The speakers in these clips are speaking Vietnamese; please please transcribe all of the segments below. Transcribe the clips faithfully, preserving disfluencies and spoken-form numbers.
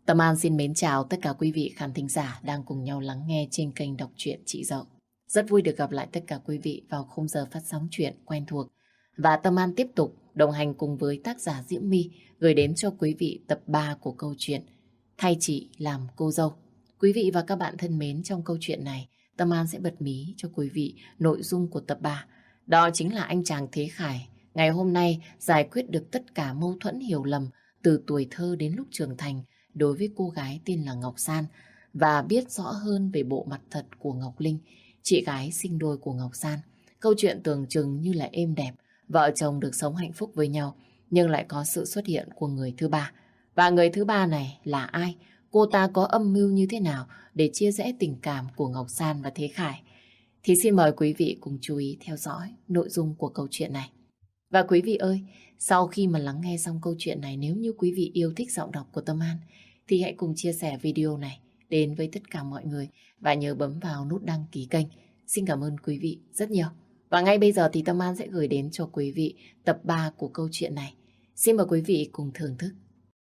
Tâm An xin mến chào tất cả quý vị khán thính giả đang cùng nhau lắng nghe trên kênh đọc truyện Chị Dậu. Rất vui được gặp lại tất cả quý vị vào khung giờ phát sóng truyện quen thuộc. Và Tâm An tiếp tục đồng hành cùng với tác giả Diễm My gửi đến cho quý vị tập ba của câu chuyện Thay Chị Làm Cô Dâu. Quý vị và các bạn thân mến, trong câu chuyện này Tâm An sẽ bật mí cho quý vị nội dung của tập ba. Đó chính là anh chàng Thế Khải ngày hôm nay giải quyết được tất cả mâu thuẫn hiểu lầm từ tuổi thơ đến lúc trưởng thành đối với cô gái tên là Ngọc San và biết rõ hơn về bộ mặt thật của Ngọc Linh, chị gái sinh đôi của Ngọc San. Câu chuyện tưởng chừng như là êm đẹp, vợ chồng được sống hạnh phúc với nhau, nhưng lại có sự xuất hiện của người thứ ba. Và người thứ ba này là ai? Cô ta có âm mưu như thế nào để chia rẽ tình cảm của Ngọc San và Thế Khải? Thì xin mời quý vị cùng chú ý theo dõi nội dung của câu chuyện này. Và quý vị ơi, sau khi mà lắng nghe xong câu chuyện này, nếu như quý vị yêu thích giọng đọc của Tâm An thì hãy cùng chia sẻ video này đến với tất cả mọi người và nhớ bấm vào nút đăng ký kênh. Xin cảm ơn quý vị rất nhiều. Và ngay bây giờ thì Tâm An sẽ gửi đến cho quý vị tập ba của câu chuyện này. Xin mời quý vị cùng thưởng thức.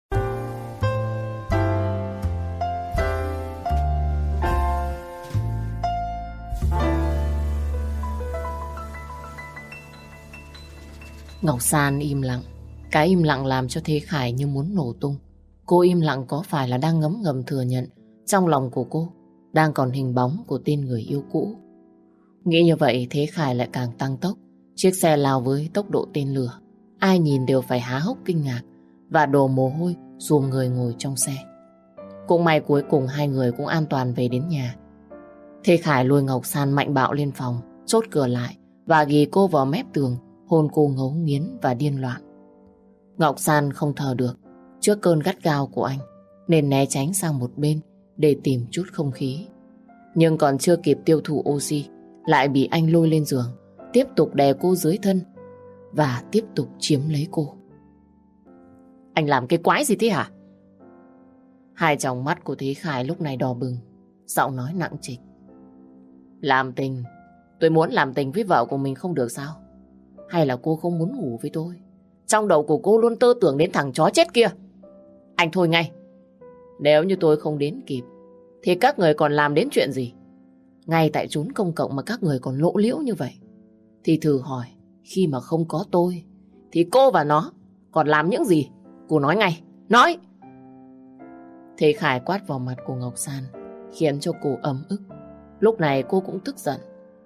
Ngọc San im lặng. Cái im lặng làm cho Thế Khải như muốn nổ tung. Cô im lặng có phải là đang ngấm ngầm thừa nhận trong lòng của cô đang còn hình bóng của tên người yêu cũ. Nghĩ như vậy Thế Khải lại càng tăng tốc. Chiếc xe lao với tốc độ tên lửa. Ai nhìn đều phải há hốc kinh ngạc và đổ mồ hôi rùm người ngồi trong xe. Cũng may cuối cùng hai người cũng an toàn về đến nhà. Thế Khải lôi Ngọc San mạnh bạo lên phòng, chốt cửa lại và ghì cô vào mép tường, hôn cô ngấu nghiến và điên loạn. Ngọc San không thở được trước cơn gắt gao của anh, nên né tránh sang một bên để tìm chút không khí. Nhưng còn chưa kịp tiêu thụ oxy, lại bị anh lôi lên giường, tiếp tục đè cô dưới thân và tiếp tục chiếm lấy cô. Anh làm cái quái gì thế hả? Hai tròng mắt của Thế Khải lúc này đỏ bừng, giọng nói nặng trịch. Làm tình? Tôi muốn làm tình với vợ của mình không được sao? Hay là cô không muốn ngủ với tôi? Trong đầu của cô luôn tơ tưởng đến thằng chó chết kia. Anh thôi ngay. Nếu như tôi không đến kịp thì các người còn làm đến chuyện gì? Ngay tại chốn công cộng mà các người còn lộ liễu như vậy, thì thử hỏi, khi mà không có tôi thì cô và nó còn làm những gì? Cô nói ngay, nói. Thế Khải quát vào mặt của Ngọc San, khiến cho cô ấm ức. Lúc này cô cũng tức giận.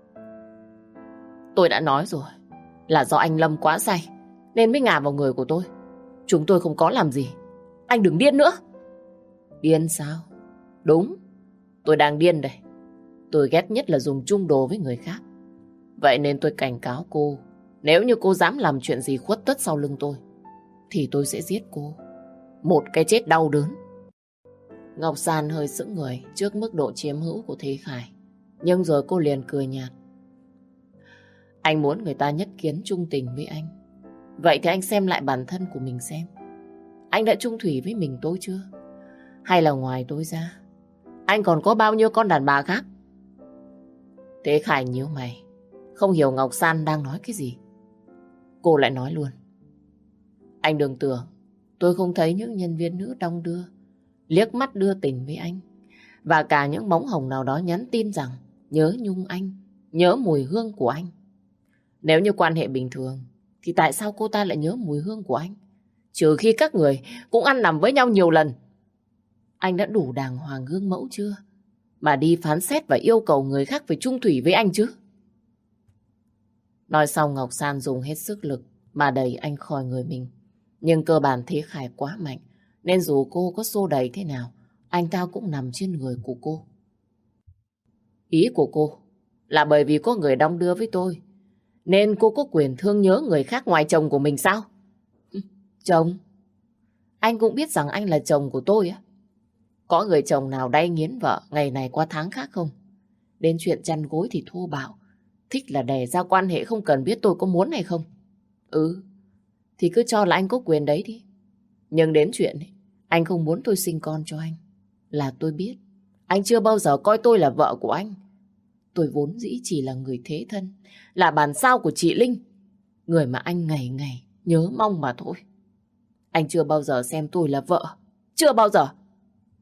Tôi đã nói rồi, là do anh Lâm quá say nên mới ngả vào người của tôi. Chúng tôi không có làm gì. Anh đừng điên nữa. Điên sao? Đúng, tôi đang điên đây. Tôi ghét nhất là dùng chung đồ với người khác. Vậy nên tôi cảnh cáo cô, nếu như cô dám làm chuyện gì khuất tất sau lưng tôi thì tôi sẽ giết cô. Một cái chết đau đớn. Ngọc San hơi sững người trước mức độ chiếm hữu của Thế Khải, nhưng rồi cô liền cười nhạt. Anh muốn người ta nhất kiến trung tình với anh. Vậy thì anh xem lại bản thân của mình xem. Anh đã chung thủy với mình tôi chưa? Hay là ngoài tôi ra anh còn có bao nhiêu con đàn bà khác? Thế Khải nhíu mày, không hiểu Ngọc San đang nói cái gì. Cô lại nói luôn. Anh đừng tưởng tôi không thấy những nhân viên nữ đong đưa, liếc mắt đưa tình với anh. Và cả những bóng hồng nào đó nhắn tin rằng nhớ nhung anh, nhớ mùi hương của anh. Nếu như quan hệ bình thường thì tại sao cô ta lại nhớ mùi hương của anh? Trừ khi các người cũng ăn nằm với nhau nhiều lần. Anh đã đủ đàng hoàng gương mẫu chưa mà đi phán xét và yêu cầu người khác phải chung thủy với anh chứ? Nói xong Ngọc San dùng hết sức lực mà đẩy anh khỏi người mình. Nhưng cơ bản Thế Khải quá mạnh, nên dù cô có xô đẩy thế nào, anh ta cũng nằm trên người của cô. Ý của cô là bởi vì có người đong đưa với tôi nên cô có quyền thương nhớ người khác ngoài chồng của mình sao? Chồng? Anh cũng biết rằng anh là chồng của tôi á. Có người chồng nào đay nghiến vợ ngày này qua tháng khác không? Đến chuyện chăn gối thì thô bạo, thích là đè ra quan hệ không cần biết tôi có muốn hay không. Ừ, thì cứ cho là anh có quyền đấy đi. Nhưng đến chuyện ấy, anh không muốn tôi sinh con cho anh là tôi biết. Anh chưa bao giờ coi tôi là vợ của anh. Tôi vốn dĩ chỉ là người thế thân, là bản sao của chị Linh, người mà anh ngày ngày nhớ mong mà thôi. Anh chưa bao giờ xem tôi là vợ. Chưa bao giờ.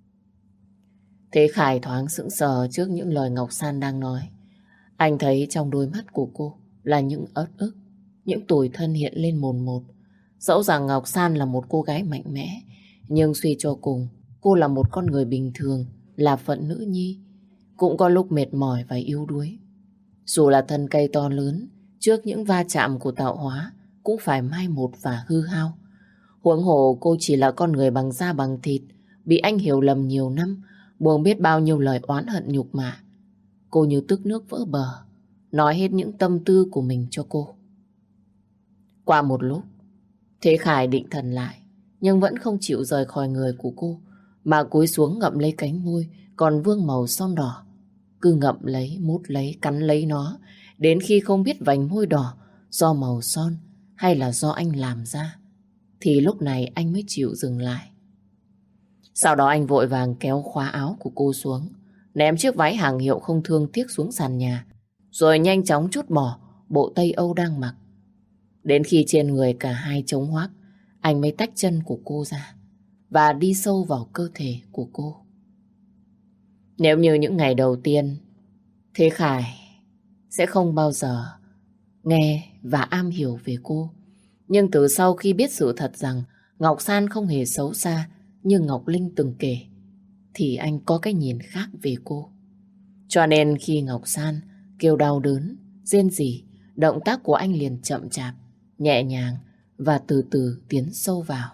Thế Khải thoáng sững sờ trước những lời Ngọc San đang nói. Anh thấy trong đôi mắt của cô là những uất ức, những tủi thân hiện lên mồn một. Dẫu rằng Ngọc San là một cô gái mạnh mẽ, nhưng suy cho cùng, cô là một con người bình thường, là phận nữ nhi, cũng có lúc mệt mỏi và yếu đuối. Dù là thân cây to lớn, trước những va chạm của tạo hóa, cũng phải mai một và hư hao. Huống hồ cô chỉ là con người bằng da bằng thịt, bị anh hiểu lầm nhiều năm, buông biết bao nhiêu lời oán hận nhục mạ. Cô như tức nước vỡ bờ, nói hết những tâm tư của mình cho cô. Qua một lúc, Thế Khải định thần lại, nhưng vẫn không chịu rời khỏi người của cô, mà cúi xuống ngậm lấy cánh môi còn vương màu son đỏ. Cứ ngậm lấy, mút lấy, cắn lấy nó, đến khi không biết vành môi đỏ do màu son hay là do anh làm ra, thì lúc này anh mới chịu dừng lại. Sau đó anh vội vàng kéo khóa áo của cô xuống, ném chiếc váy hàng hiệu không thương tiếc xuống sàn nhà, rồi nhanh chóng trút bỏ bộ tây âu đang mặc. Đến khi trên người cả hai trống hoác, anh mới tách chân của cô ra và đi sâu vào cơ thể của cô. Nếu như những ngày đầu tiên, Thế Khải sẽ không bao giờ nghe và am hiểu về cô. Nhưng từ sau khi biết sự thật rằng Ngọc San không hề xấu xa như Ngọc Linh từng kể, thì anh có cái nhìn khác về cô. Cho nên khi Ngọc San kêu đau đớn, rên rỉ, động tác của anh liền chậm chạp, nhẹ nhàng và từ từ tiến sâu vào.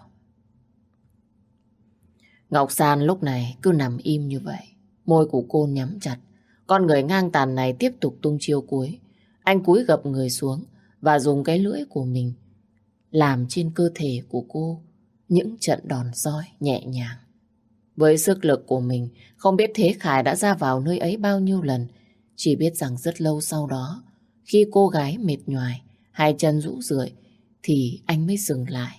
Ngọc San lúc này cứ nằm im như vậy, môi của cô nhắm chặt. Con người ngang tàn này tiếp tục tung chiêu cuối. Anh cúi gập người xuống và dùng cái lưỡi của mình làm trên cơ thể của cô những trận đòn roi nhẹ nhàng. Với sức lực của mình, không biết Thế Khải đã ra vào nơi ấy bao nhiêu lần. Chỉ biết rằng rất lâu sau đó, khi cô gái mệt nhoài, hai chân rũ rượi, thì anh mới dừng lại.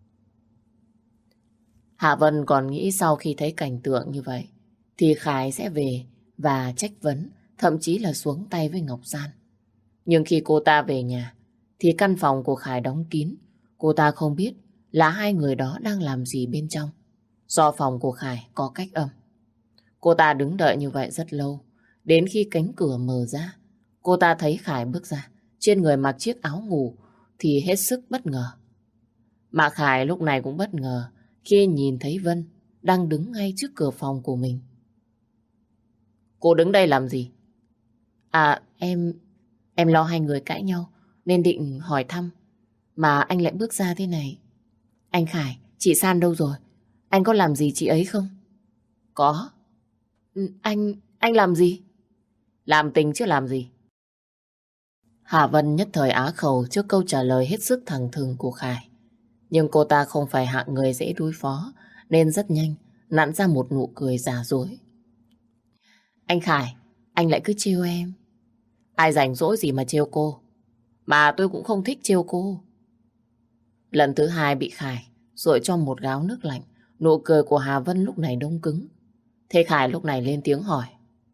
Hạ Vân còn nghĩ sau khi thấy cảnh tượng như vậy, thì Khải sẽ về và trách vấn, thậm chí là xuống tay với Ngọc San. Nhưng khi cô ta về nhà, thì căn phòng của Khải đóng kín. Cô ta không biết là hai người đó đang làm gì bên trong, do phòng của Khải có cách âm. Cô ta đứng đợi như vậy rất lâu, đến khi cánh cửa mở ra, cô ta thấy Khải bước ra, trên người mặc chiếc áo ngủ thì hết sức bất ngờ. Mà Khải lúc này cũng bất ngờ khi nhìn thấy Vân đang đứng ngay trước cửa phòng của mình. Cô đứng đây làm gì? À, em... Em lo hai người cãi nhau nên định hỏi thăm, mà anh lại bước ra thế này. Anh Khải, chị San đâu rồi? Anh có làm gì chị ấy không? Có. Anh... Anh làm gì? Làm tình chứ làm gì? Hà Vân nhất thời á khẩu trước câu trả lời hết sức thẳng thừng của Khải. Nhưng cô ta không phải hạng người dễ đối phó, nên rất nhanh nặn ra một nụ cười giả dối. Anh Khải, anh lại cứ trêu em. Ai rảnh rỗi gì mà trêu cô? Mà tôi cũng không thích trêu cô. Lần thứ hai bị Khải dội cho một gáo nước lạnh, nụ cười của Hà Vân lúc này đông cứng. Thế Khải lúc này lên tiếng hỏi.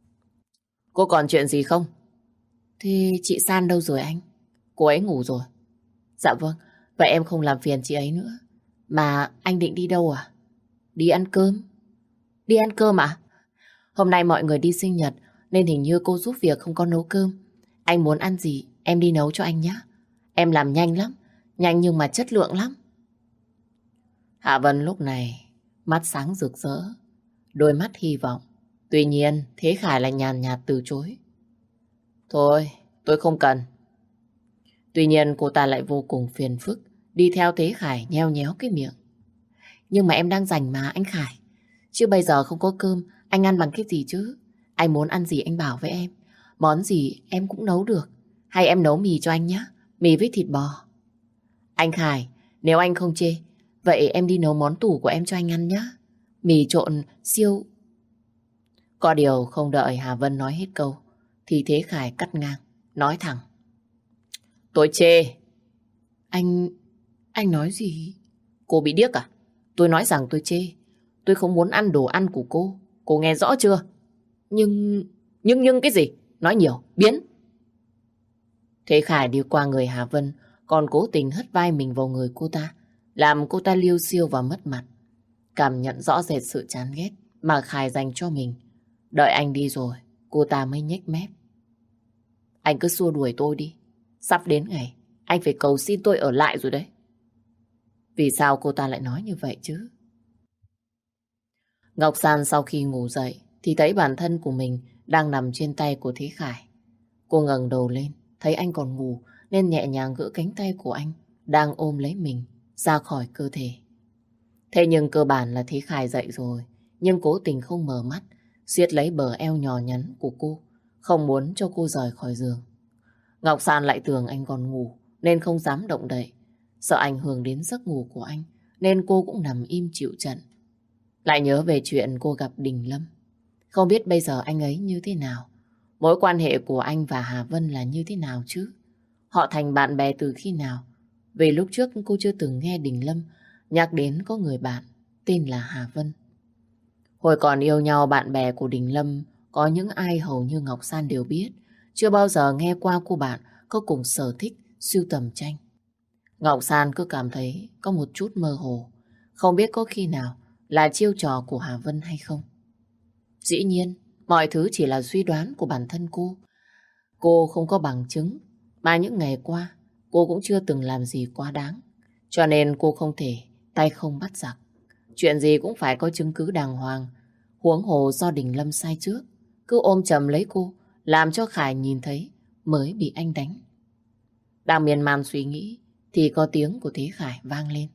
Cô còn chuyện gì không? Thì chị San đâu rồi anh? Cô ấy ngủ rồi. Dạ vâng, vậy em không làm phiền chị ấy nữa. Mà anh định đi đâu à? Đi ăn cơm. Đi ăn cơm à? Hôm nay mọi người đi sinh nhật nên hình như cô giúp việc không có nấu cơm. Anh muốn ăn gì em đi nấu cho anh nhé. Em làm nhanh lắm, nhanh nhưng mà chất lượng lắm. Hạ Vân lúc này mắt sáng rực rỡ, đôi mắt hy vọng. Tuy nhiên Thế Khải lại nhàn nhạt từ chối. Thôi, tôi không cần. Tuy nhiên cô ta lại vô cùng phiền phức, đi theo Thế Khải nheo nhéo cái miệng. Nhưng mà em đang rảnh mà anh Khải. Chứ bây giờ không có cơm, anh ăn bằng cái gì chứ? Anh muốn ăn gì anh bảo với em. Món gì em cũng nấu được. Hay em nấu mì cho anh nhé, mì với thịt bò. Anh Khải, nếu anh không chê, vậy em đi nấu món tủ của em cho anh ăn nhé. Mì trộn siêu... Có điều không đợi Hà Vân nói hết câu, thì Thế Khải cắt ngang, nói thẳng. Tôi chê. Anh... Anh nói gì? Cô bị điếc à? Tôi nói rằng tôi chê. Tôi không muốn ăn đồ ăn của cô. Cô nghe rõ chưa? Nhưng... Nhưng nhưng cái gì? Nói nhiều, biến. Thế Khải đi qua người Hà Vân, còn cố tình hất vai mình vào người cô ta, làm cô ta liêu xiêu và mất mặt. Cảm nhận rõ rệt sự chán ghét mà Khải dành cho mình. Đợi anh đi rồi, cô ta mới nhếch mép. Anh cứ xua đuổi tôi đi. Sắp đến ngày, anh phải cầu xin tôi ở lại rồi đấy. Vì sao cô ta lại nói như vậy chứ? Ngọc San sau khi ngủ dậy thì thấy bản thân của mình đang nằm trên tay của Thế Khải. Cô ngẩng đầu lên, thấy anh còn ngủ nên nhẹ nhàng gỡ cánh tay của anh đang ôm lấy mình ra khỏi cơ thể. Thế nhưng cơ bản là Thế Khải dậy rồi, nhưng cố tình không mở mắt, siết lấy bờ eo nhỏ nhắn của cô, không muốn cho cô rời khỏi giường. Ngọc San lại tưởng anh còn ngủ nên không dám động đậy. Sợ ảnh hưởng đến giấc ngủ của anh nên cô cũng nằm im chịu trận. Lại nhớ về chuyện cô gặp Đình Lâm. Không biết bây giờ anh ấy như thế nào. Mối quan hệ của anh và Hà Vân là như thế nào chứ? Họ thành bạn bè từ khi nào? Vì lúc trước cô chưa từng nghe Đình Lâm nhắc đến có người bạn tên là Hà Vân. Hồi còn yêu nhau, bạn bè của Đình Lâm có những ai hầu như Ngọc San đều biết. Chưa bao giờ nghe qua cô bạn có cùng sở thích sưu tầm tranh. Ngọc San cứ cảm thấy có một chút mơ hồ, không biết có khi nào là chiêu trò của Hà Vân hay không. Dĩ nhiên, mọi thứ chỉ là suy đoán của bản thân cô. Cô không có bằng chứng, mà những ngày qua cô cũng chưa từng làm gì quá đáng. Cho nên cô không thể tay không bắt giặc. Chuyện gì cũng phải có chứng cứ đàng hoàng. Huống hồ do Đình Lâm sai trước, cứ ôm chầm lấy cô, làm cho Khải nhìn thấy mới bị anh đánh. Đang miên man suy nghĩ thì có tiếng của Thế Khải vang lên.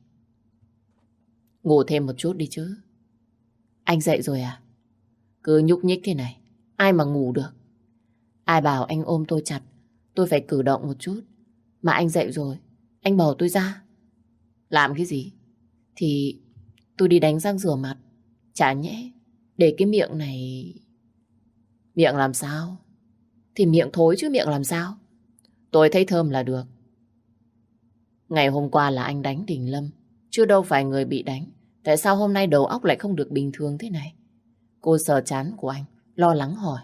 Ngủ thêm một chút đi chứ. Anh dậy rồi à? Cứ nhúc nhích thế này, ai mà ngủ được. Ai bảo anh ôm tôi chặt, tôi phải cử động một chút. Mà anh dậy rồi, anh bỏ tôi ra. Làm cái gì? Thì tôi đi đánh răng rửa mặt. Chả nhẽ để cái miệng này... Miệng làm sao? Thì miệng thối chứ miệng làm sao? Tôi thấy thơm là được. Ngày hôm qua là anh đánh Đình Lâm, chứ đâu phải người bị đánh. Tại sao hôm nay đầu óc lại không được bình thường thế này? Cô sờ trán của anh, lo lắng hỏi.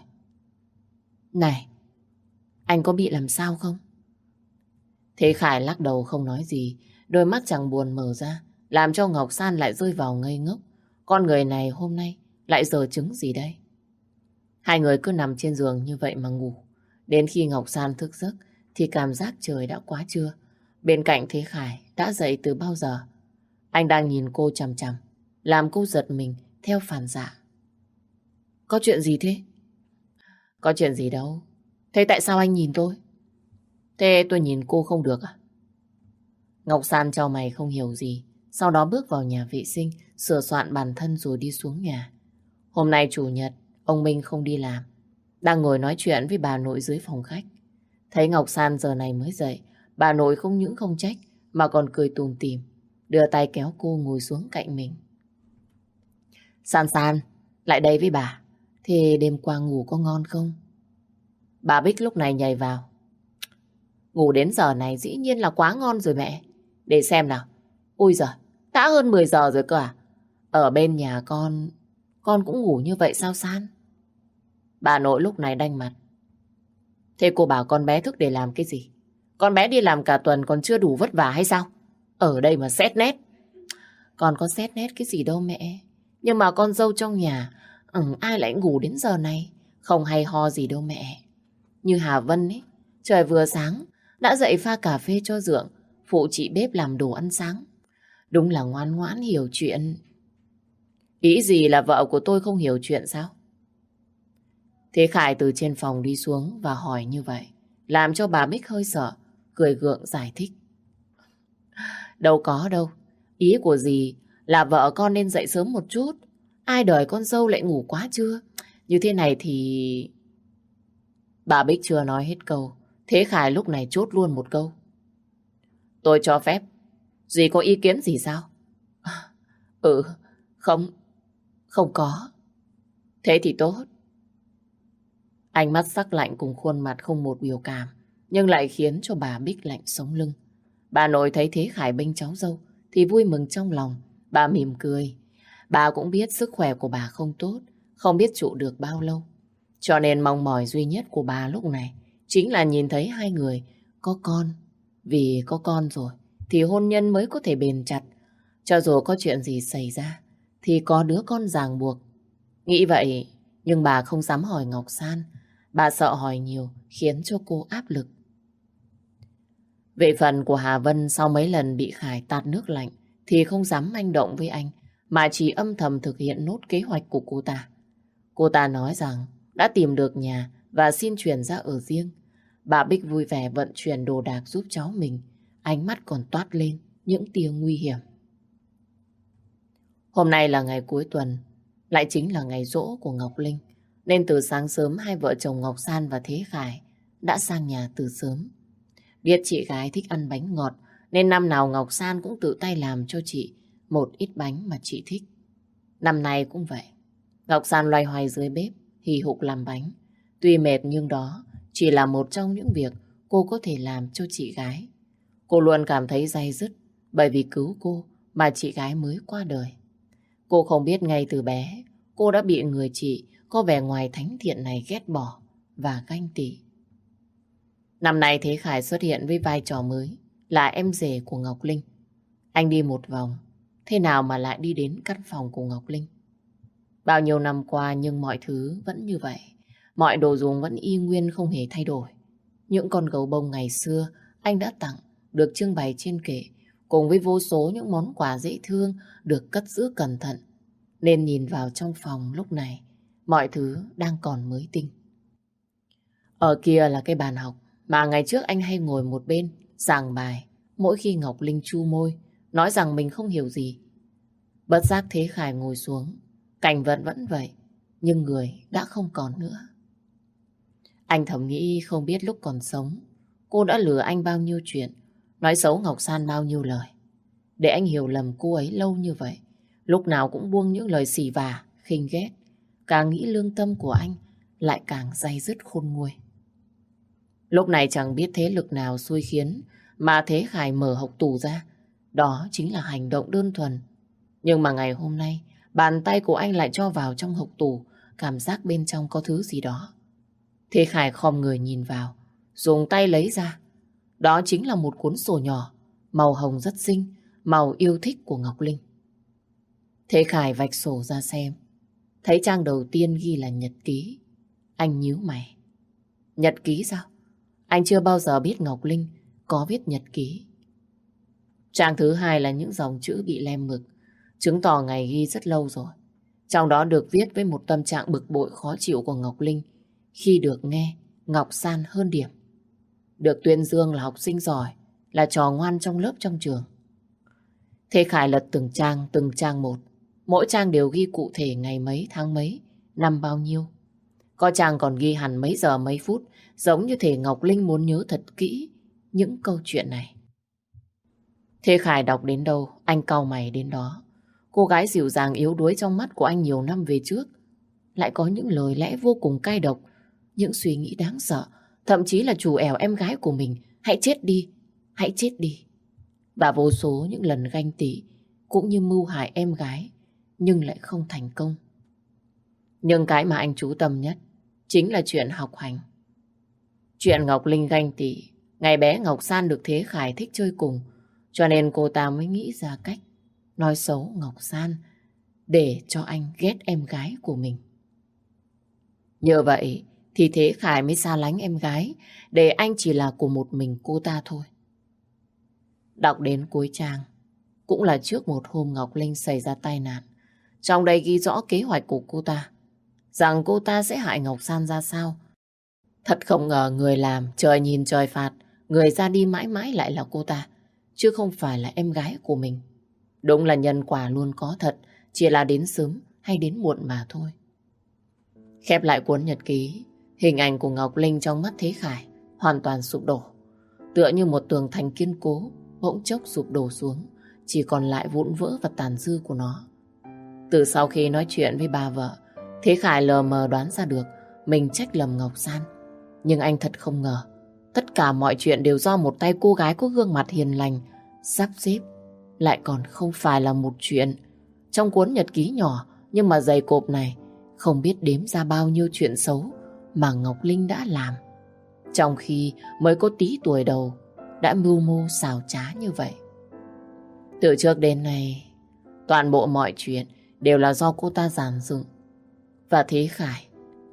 Này, anh có bị làm sao không? Thế Khải lắc đầu không nói gì, đôi mắt chẳng buồn mở ra, làm cho Ngọc San lại rơi vào ngây ngốc. Con người này hôm nay lại giở trứng gì đây? Hai người cứ nằm trên giường như vậy mà ngủ. Đến khi Ngọc San thức giấc thì cảm giác trời đã quá trưa. Bên cạnh Thế Khải đã dậy từ bao giờ. Anh đang nhìn cô chằm chằm, làm cô giật mình theo phản xạ. Có chuyện gì thế? Có chuyện gì đâu. Thế tại sao anh nhìn tôi? Thế tôi nhìn cô không được à? Ngọc San chau mày không hiểu gì, sau đó bước vào nhà vệ sinh, sửa soạn bản thân rồi đi xuống nhà. Hôm nay chủ nhật, ông Minh không đi làm, đang ngồi nói chuyện với bà nội dưới phòng khách. Thấy Ngọc San giờ này mới dậy, bà nội không những không trách mà còn cười tủm tỉm, đưa tay kéo cô ngồi xuống cạnh mình. San San, lại đây với bà. Thế đêm qua ngủ có ngon không? Bà Bích lúc này nhảy vào. Ngủ đến giờ này dĩ nhiên là quá ngon rồi mẹ. Để xem nào. Ôi giời, đã hơn mười giờ rồi cơ à? Ở bên nhà con, con cũng ngủ như vậy sao San? Bà nội lúc này đanh mặt. Thế cô bảo con bé thức để làm cái gì? Con bé đi làm cả tuần còn chưa đủ vất vả hay sao? Ở đây mà xét nét. Con có xét nét cái gì đâu mẹ. Nhưng mà con dâu trong nhà, ừ, ai lại ngủ đến giờ này? Không hay ho gì đâu mẹ. Như Hà Vân ấy, trời vừa sáng, đã dậy pha cà phê cho Dượng, phụ chị bếp làm đồ ăn sáng. Đúng là ngoan ngoãn hiểu chuyện. Ý gì là vợ của tôi không hiểu chuyện sao? Thế Khải từ trên phòng đi xuống và hỏi như vậy, làm cho bà Bích hơi sợ, cười gượng giải thích. Đâu có đâu, ý của dì là vợ con nên dậy sớm một chút. Ai đời con dâu lại ngủ quá trưa. Như thế này thì... Bà Bích chưa nói hết câu, Thế Khải lúc này chốt luôn một câu. Tôi cho phép. Dì có ý kiến gì sao? Ừ, không, không có. Thế thì tốt. Ánh mắt sắc lạnh cùng khuôn mặt không một biểu cảm, nhưng lại khiến cho bà Bích lạnh sống lưng. Bà nội thấy Thế Khải bênh cháu dâu thì vui mừng trong lòng. Bà mỉm cười. Bà cũng biết sức khỏe của bà không tốt, không biết trụ được bao lâu. Cho nên mong mỏi duy nhất của bà lúc này chính là nhìn thấy hai người có con. Vì có con rồi thì hôn nhân mới có thể bền chặt. Cho dù có chuyện gì xảy ra thì có đứa con ràng buộc. Nghĩ vậy Nhưng bà không dám hỏi Ngọc San. Bà sợ hỏi nhiều khiến cho cô áp lực. Về phần của Hà Vân sau mấy lần bị Khải tạt nước lạnh thì không dám manh động với anh mà chỉ âm thầm thực hiện nốt kế hoạch của cô ta. Cô ta nói rằng đã tìm được nhà và xin chuyển ra ở riêng. Bà Bích vui vẻ vận chuyển đồ đạc giúp cháu mình, ánh mắt còn toát lên những tia nguy hiểm. Hôm nay là ngày cuối tuần, lại chính là ngày giỗ của Ngọc Linh, nên từ sáng sớm hai vợ chồng Ngọc San và Thế Khải đã sang nhà từ sớm. Biết chị gái thích ăn bánh ngọt, nên năm nào Ngọc San cũng tự tay làm cho chị một ít bánh mà chị thích. Năm nay cũng vậy. Ngọc San loay hoay dưới bếp, hì hục làm bánh. Tuy mệt nhưng đó chỉ là một trong những việc cô có thể làm cho chị gái. Cô luôn cảm thấy day dứt bởi vì cứu cô mà chị gái mới qua đời. Cô không biết ngay từ bé cô đã bị người chị có vẻ ngoài thánh thiện này ghét bỏ và ganh tị. Năm nay Thế Khải xuất hiện với vai trò mới là em rể của Ngọc Linh. Anh đi một vòng, thế nào mà lại đi đến căn phòng của Ngọc Linh? Bao nhiêu năm qua nhưng mọi thứ vẫn như vậy. Mọi đồ dùng vẫn y nguyên không hề thay đổi. Những con gấu bông ngày xưa anh đã tặng được trưng bày trên kệ, cùng với vô số những món quà dễ thương được cất giữ cẩn thận. Nên nhìn vào trong phòng lúc này, mọi thứ đang còn mới tinh. Ở kia là cái bàn học mà ngày trước anh hay ngồi một bên giảng bài mỗi khi Ngọc Linh chu môi, nói rằng mình không hiểu gì. Bất giác Thế Khải ngồi xuống, cảnh vật vẫn vậy, nhưng người đã không còn nữa. Anh thầm nghĩ không biết lúc còn sống, cô đã lừa anh bao nhiêu chuyện, nói xấu Ngọc San bao nhiêu lời. Để anh hiểu lầm cô ấy lâu như vậy, lúc nào cũng buông những lời xỉ vả, khinh ghét. Càng nghĩ lương tâm của anh lại càng day dứt khôn nguôi. Lúc này chẳng biết thế lực nào xui khiến mà Thế Khải mở hộc tủ ra. Đó chính là hành động đơn thuần. Nhưng mà ngày hôm nay, bàn tay của anh lại cho vào trong hộc tủ, cảm giác bên trong có thứ gì đó. Thế Khải khom người nhìn vào, dùng tay lấy ra. Đó chính là một cuốn sổ nhỏ, màu hồng rất xinh, màu yêu thích của Ngọc Linh. Thế Khải vạch sổ ra xem, thấy trang đầu tiên ghi là nhật ký. Anh nhíu mày. Nhật ký sao? Anh chưa bao giờ biết Ngọc Linh có viết nhật ký. Trang thứ hai là những dòng chữ bị lem mực, chứng tỏ ngày ghi rất lâu rồi. Trong đó được viết với một tâm trạng bực bội khó chịu của Ngọc Linh khi được nghe Ngọc San hơn điểm. Được tuyên dương là học sinh giỏi, là trò ngoan trong lớp trong trường. Thế Khải lật từng trang, từng trang một. Mỗi trang đều ghi cụ thể ngày mấy, tháng mấy, năm bao nhiêu. Có trang còn ghi hẳn mấy giờ mấy phút, giống như thể Ngọc Linh muốn nhớ thật kỹ những câu chuyện này. Thế Khải đọc đến đâu, anh cau mày đến đó. Cô gái dịu dàng yếu đuối trong mắt của anh nhiều năm về trước lại có những lời lẽ vô cùng cay độc, những suy nghĩ đáng sợ, thậm chí là trù ẻo em gái của mình. Hãy chết đi, hãy chết đi. Và vô số những lần ganh tị cũng như mưu hại em gái, nhưng lại không thành công. Nhưng cái mà anh chú tâm nhất chính là chuyện học hành. Chuyện Ngọc Linh ganh tị, ngày bé Ngọc San được Thế Khải thích chơi cùng, cho nên cô ta mới nghĩ ra cách nói xấu Ngọc San để cho anh ghét em gái của mình. Nhờ vậy thì Thế Khải mới xa lánh em gái, để anh chỉ là của một mình cô ta thôi. Đọc đến cuối trang, cũng là trước một hôm Ngọc Linh xảy ra tai nạn. Trong đây ghi rõ kế hoạch của cô ta, rằng cô ta sẽ hại Ngọc San ra sao. Thật không ngờ người làm trời nhìn trời phạt, người ra đi mãi mãi lại là cô ta, chứ không phải là em gái của mình. Đúng là nhân quả luôn có thật, chỉ là đến sớm hay đến muộn mà thôi. Khép lại cuốn nhật ký, hình ảnh của Ngọc Linh trong mắt Thế Khải hoàn toàn sụp đổ. Tựa như một tường thành kiên cố bỗng chốc sụp đổ xuống, chỉ còn lại vụn vỡ và tàn dư của nó. Từ sau khi nói chuyện với bà vợ, Thế Khải lờ mờ đoán ra được mình trách lầm Ngọc San. Nhưng anh thật không ngờ, tất cả mọi chuyện đều do một tay cô gái có gương mặt hiền lành sắp xếp, lại còn không phải là một chuyện. Trong cuốn nhật ký nhỏ nhưng mà dày cộp này, không biết đếm ra bao nhiêu chuyện xấu mà Ngọc Linh đã làm, trong khi mới có tí tuổi đầu đã mưu mô xảo trá như vậy. Từ trước đến nay, toàn bộ mọi chuyện đều là do cô ta dàn dựng. Và Thế Khải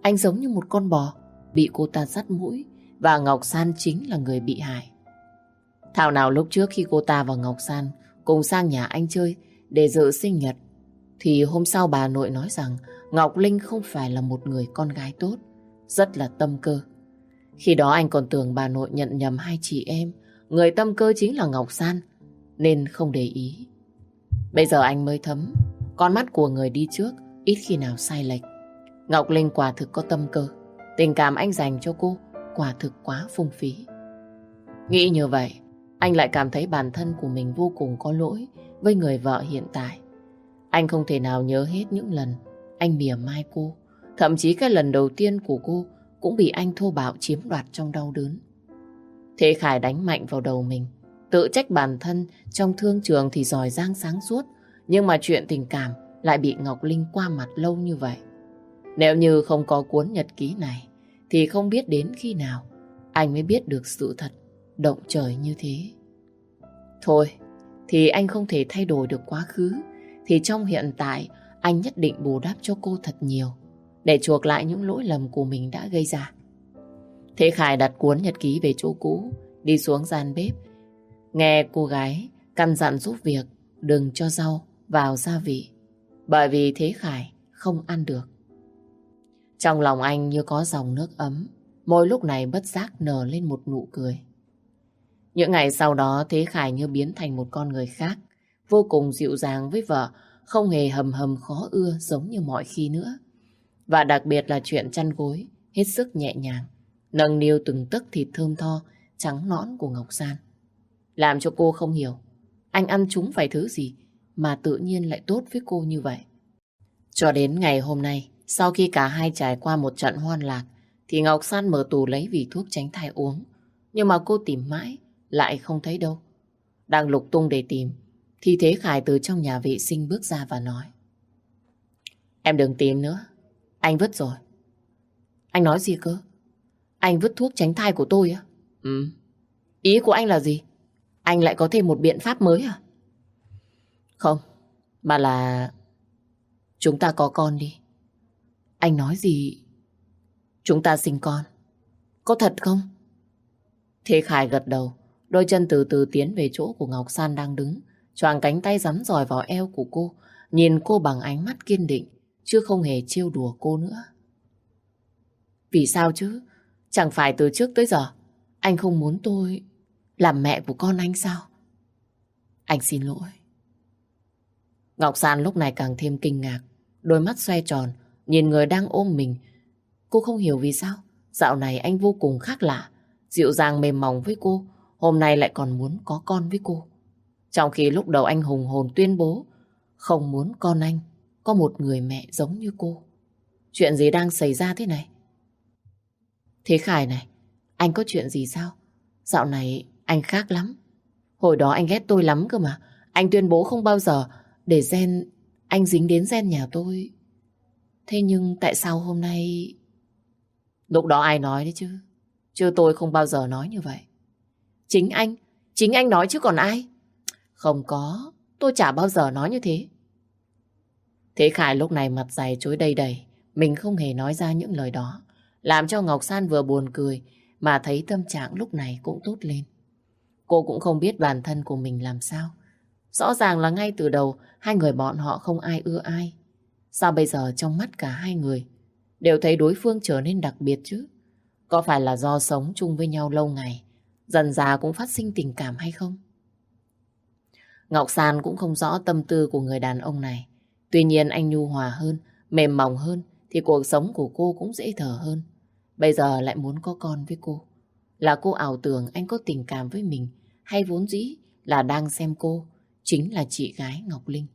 Anh giống như một con bò bị cô ta dắt mũi, và Ngọc San chính là người bị hại. Thảo nào lúc trước khi cô ta và Ngọc San cùng sang nhà anh chơi để dự sinh nhật, thì hôm sau bà nội nói rằng Ngọc Linh không phải là một người con gái tốt, rất là tâm cơ. Khi đó anh còn tưởng bà nội nhận nhầm hai chị em, người tâm cơ chính là Ngọc San, nên không để ý. Bây giờ anh mới thấm, con mắt của người đi trước ít khi nào sai lệch. Ngọc Linh quả thực có tâm cơ, tình cảm anh dành cho cô quả thực quá phung phí. Nghĩ như vậy, anh lại cảm thấy bản thân của mình vô cùng có lỗi với người vợ hiện tại. Anh không thể nào nhớ hết những lần anh mỉa mai cô, thậm chí cái lần đầu tiên của cô cũng bị anh thô bạo chiếm đoạt trong đau đớn. Thế Khải đánh mạnh vào đầu mình, tự trách bản thân trong thương trường thì giỏi giang sáng suốt, nhưng mà chuyện tình cảm lại bị Ngọc Linh qua mặt lâu như vậy. Nếu như không có cuốn nhật ký này, thì không biết đến khi nào anh mới biết được sự thật động trời như thế. Thôi, thì anh không thể thay đổi được quá khứ, thì trong hiện tại anh nhất định bù đắp cho cô thật nhiều để chuộc lại những lỗi lầm của mình đã gây ra. Thế Khải đặt cuốn nhật ký về chỗ cũ, đi xuống gian bếp, nghe cô gái căn dặn giúp việc đừng cho rau vào gia vị, bởi vì Thế Khải không ăn được. Trong lòng anh như có dòng nước ấm, môi lúc này bất giác nở lên một nụ cười. Những ngày sau đó Thế Khải như biến thành một con người khác, vô cùng dịu dàng với vợ, không hề hầm hầm khó ưa giống như mọi khi nữa. Và đặc biệt là chuyện chăn gối hết sức nhẹ nhàng, nâng niu từng tấc thịt thơm tho, trắng nõn của Ngọc San. Làm cho cô không hiểu, anh ăn trúng phải thứ gì mà tự nhiên lại tốt với cô như vậy. Cho đến ngày hôm nay, sau khi cả hai trải qua một trận hoan lạc, thì Ngọc San mở tủ lấy vỉ thuốc tránh thai uống. Nhưng mà cô tìm mãi, lại không thấy đâu. Đang lục tung để tìm, thì Thế Khải từ trong nhà vệ sinh bước ra và nói: Em đừng tìm nữa, anh vứt rồi. Anh nói gì cơ? Anh vứt thuốc tránh thai của tôi á? Ừ. Ý của anh là gì? Anh lại có thêm một biện pháp mới à? Không, mà là chúng ta có con đi. Anh nói gì? Chúng ta sinh con. Có thật không? Thế Khải gật đầu, đôi chân từ từ tiến về chỗ của Ngọc San đang đứng, choàng cánh tay rắn rỏi vào eo của cô, nhìn cô bằng ánh mắt kiên định, chứ không hề trêu đùa cô nữa. Vì sao chứ? Chẳng phải từ trước tới giờ anh không muốn tôi làm mẹ của con anh sao? Anh xin lỗi. Ngọc San lúc này càng thêm kinh ngạc, đôi mắt xoe tròn, nhìn người đang ôm mình. Cô không hiểu vì sao dạo này anh vô cùng khác lạ, dịu dàng mềm mỏng với cô, hôm nay lại còn muốn có con với cô. Trong khi lúc đầu anh hùng hồn tuyên bố không muốn con anh có một người mẹ giống như cô. Chuyện gì đang xảy ra thế này? Thế Khải này, anh có chuyện gì sao? Dạo này anh khác lắm. Hồi đó anh ghét tôi lắm cơ mà. Anh tuyên bố không bao giờ để gen anh dính đến gen nhà tôi. Thế nhưng tại sao hôm nay... Lúc đó ai nói đấy chứ? Chứ tôi không bao giờ nói như vậy. Chính anh, chính anh nói chứ còn ai? Không có, tôi chả bao giờ nói như thế. Thế Khải lúc này mặt dày chối đầy đầy, mình không hề nói ra những lời đó, làm cho Ngọc San vừa buồn cười mà thấy tâm trạng lúc này cũng tốt lên. Cô cũng không biết bản thân của mình làm sao. Rõ ràng là ngay từ đầu hai người bọn họ không ai ưa ai. Sao bây giờ trong mắt cả hai người đều thấy đối phương trở nên đặc biệt chứ? Có phải là do sống chung với nhau lâu ngày, dần dà cũng phát sinh tình cảm hay không? Ngọc San cũng không rõ tâm tư của người đàn ông này. Tuy nhiên anh nhu hòa hơn, mềm mỏng hơn thì cuộc sống của cô cũng dễ thở hơn. Bây giờ lại muốn có con với cô. Là cô ảo tưởng anh có tình cảm với mình, hay vốn dĩ là đang xem cô chính là chị gái Ngọc Linh?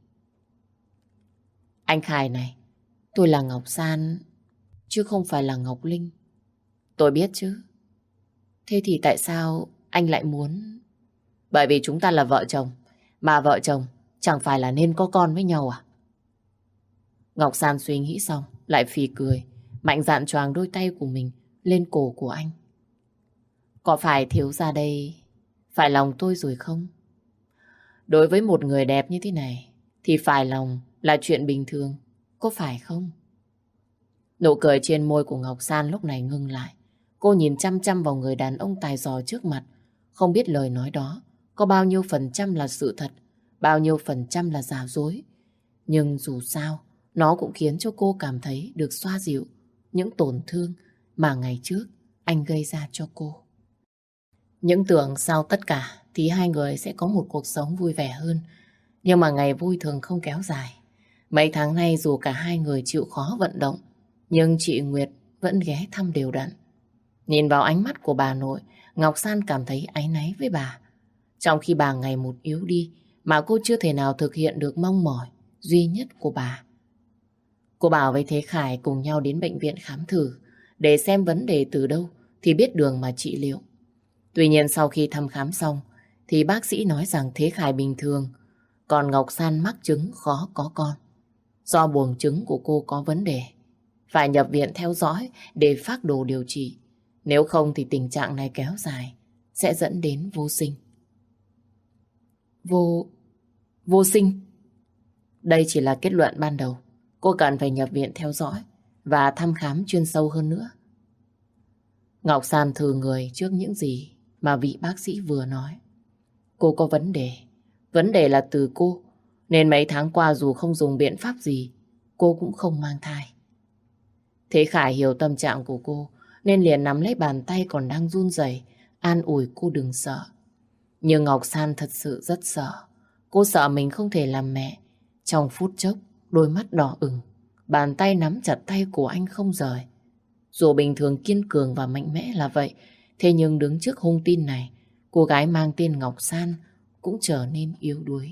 Anh Khải này, tôi là Ngọc San chứ không phải là Ngọc Linh. Tôi biết chứ. Thế thì tại sao anh lại muốn? Bởi vì chúng ta là vợ chồng, mà vợ chồng chẳng phải là nên có con với nhau à? Ngọc San suy nghĩ xong lại phì cười, mạnh dạn choàng đôi tay của mình lên cổ của anh. Có phải thiếu gia đây phải lòng tôi rồi không? Đối với một người đẹp như thế này thì phải lòng là chuyện bình thường, có phải không? Nụ cười trên môi của Ngọc San lúc này ngưng lại. Cô nhìn chăm chăm vào người đàn ông tài giỏi trước mặt. Không biết lời nói đó có bao nhiêu phần trăm là sự thật, bao nhiêu phần trăm là giả dối. Nhưng dù sao, nó cũng khiến cho cô cảm thấy được xoa dịu những tổn thương mà ngày trước anh gây ra cho cô. Những tưởng sau tất cả thì hai người sẽ có một cuộc sống vui vẻ hơn. Nhưng mà ngày vui thường không kéo dài. Mấy tháng nay dù cả hai người chịu khó vận động, nhưng chị Nguyệt vẫn ghé thăm đều đặn. Nhìn vào ánh mắt của bà nội, Ngọc San cảm thấy áy náy với bà. Trong khi bà ngày một yếu đi, mà cô chưa thể nào thực hiện được mong mỏi duy nhất của bà. Cô bảo với Thế Khải cùng nhau đến bệnh viện khám thử, để xem vấn đề từ đâu thì biết đường mà trị liệu. Tuy nhiên sau khi thăm khám xong, thì bác sĩ nói rằng Thế Khải bình thường, còn Ngọc San mắc chứng khó có con. Do buồng trứng của cô có vấn đề, phải nhập viện theo dõi để phác đồ điều trị. Nếu không thì tình trạng này kéo dài, sẽ dẫn đến vô sinh. Vô... vô sinh? Đây chỉ là kết luận ban đầu. Cô cần phải nhập viện theo dõi và thăm khám chuyên sâu hơn nữa. Ngọc San thừ người trước những gì mà vị bác sĩ vừa nói. Cô có vấn đề. Vấn đề là từ cô, nên mấy tháng qua dù không dùng biện pháp gì, cô cũng không mang thai. Thế Khải hiểu tâm trạng của cô, nên liền nắm lấy bàn tay còn đang run rẩy, an ủi cô đừng sợ. Nhưng Ngọc San thật sự rất sợ. Cô sợ mình không thể làm mẹ. Trong phút chốc, đôi mắt đỏ ửng, bàn tay nắm chặt tay của anh không rời. Dù bình thường kiên cường và mạnh mẽ là vậy, thế nhưng đứng trước hung tin này, cô gái mang tên Ngọc San cũng trở nên yếu đuối.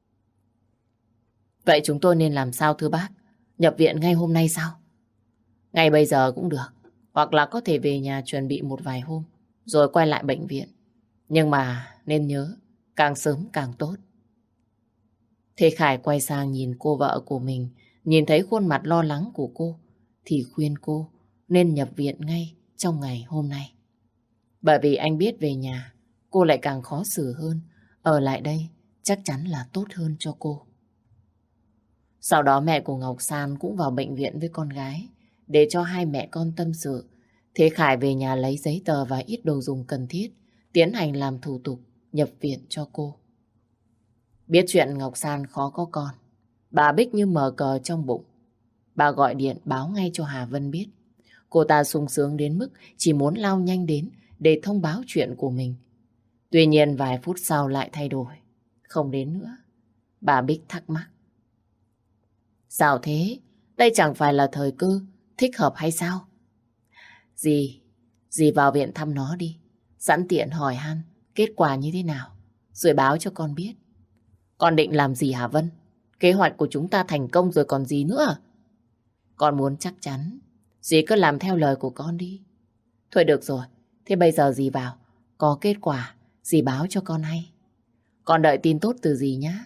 Vậy chúng tôi nên làm sao thưa bác? Nhập viện ngay hôm nay sao? Ngay bây giờ cũng được. Hoặc là có thể về nhà chuẩn bị một vài hôm, rồi quay lại bệnh viện. Nhưng mà nên nhớ, càng sớm càng tốt. Thế Khải quay sang nhìn cô vợ của mình, nhìn thấy khuôn mặt lo lắng của cô, thì khuyên cô nên nhập viện ngay trong ngày hôm nay. Bởi vì anh biết về nhà, cô lại càng khó xử hơn. Ở lại đây chắc chắn là tốt hơn cho cô. Sau đó mẹ của Ngọc San cũng vào bệnh viện với con gái, để cho hai mẹ con tâm sự. Thế Khải về nhà lấy giấy tờ và ít đồ dùng cần thiết, tiến hành làm thủ tục nhập viện cho cô. Biết chuyện Ngọc San khó có con, bà Bích như mở cờ trong bụng. Bà gọi điện báo ngay cho Hà Vân biết. Cô ta sung sướng đến mức chỉ muốn lao nhanh đến để thông báo chuyện của mình. Tuy nhiên vài phút sau lại thay đổi, không đến nữa. Bà Bích thắc mắc. Sao thế? Đây chẳng phải là thời cơ thích hợp hay sao? Dì, dì vào viện thăm nó đi. Sẵn tiện hỏi han kết quả như thế nào, rồi báo cho con biết. Con định làm gì hả Vân? Kế hoạch của chúng ta thành công rồi còn gì nữa? Con muốn chắc chắn, dì cứ làm theo lời của con đi. Thôi được rồi, thế bây giờ dì vào, có kết quả, dì báo cho con hay. Con đợi tin tốt từ dì nhé.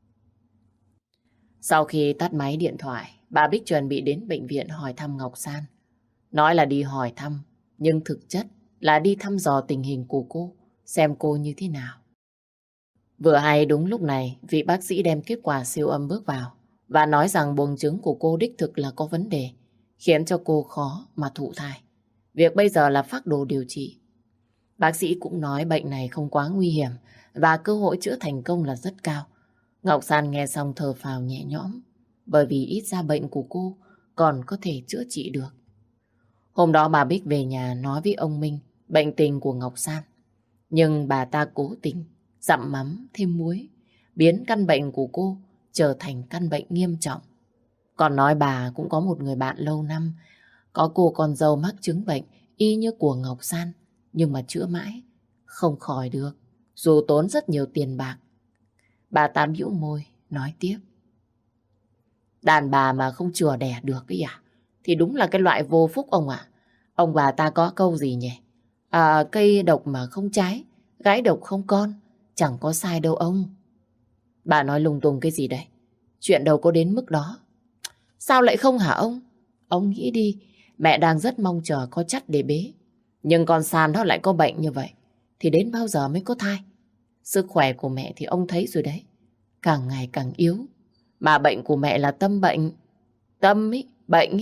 Sau khi tắt máy điện thoại, bà Bích chuẩn bị đến bệnh viện hỏi thăm Ngọc San. Nói là đi hỏi thăm, nhưng thực chất là đi thăm dò tình hình của cô, xem cô như thế nào. Vừa hay đúng lúc này, vị bác sĩ đem kết quả siêu âm bước vào và nói rằng buồng trứng của cô đích thực là có vấn đề, khiến cho cô khó mà thụ thai. Việc bây giờ là phác đồ điều trị. Bác sĩ cũng nói bệnh này không quá nguy hiểm và cơ hội chữa thành công là rất cao. Ngọc San nghe xong thở phào nhẹ nhõm, bởi vì ít ra bệnh của cô còn có thể chữa trị được. Hôm đó bà Bích về nhà nói với ông Minh bệnh tình của Ngọc San. Nhưng bà ta cố tình dặm mắm thêm muối, biến căn bệnh của cô trở thành căn bệnh nghiêm trọng. Còn nói bà cũng có một người bạn lâu năm, có cô con dâu mắc chứng bệnh y như của Ngọc San, nhưng mà chữa mãi không khỏi được, dù tốn rất nhiều tiền bạc. Bà ta bĩu môi, nói tiếp. Đàn bà mà không chừa đẻ được ấy à? Thì đúng là cái loại vô phúc ông ạ. Ông bà ta có câu gì nhỉ? À, cây độc mà không trái, gái độc không con, chẳng có sai đâu ông. Bà nói lung tung cái gì đây? Chuyện đâu có đến mức đó. Sao lại không hả ông? Ông nghĩ đi, mẹ đang rất mong chờ có chắt để bế. Nhưng con San nó lại có bệnh như vậy, thì đến bao giờ mới có thai? Sức khỏe của mẹ thì ông thấy rồi đấy, càng ngày càng yếu. Mà bệnh của mẹ là tâm bệnh. Tâm ý, bệnh ý,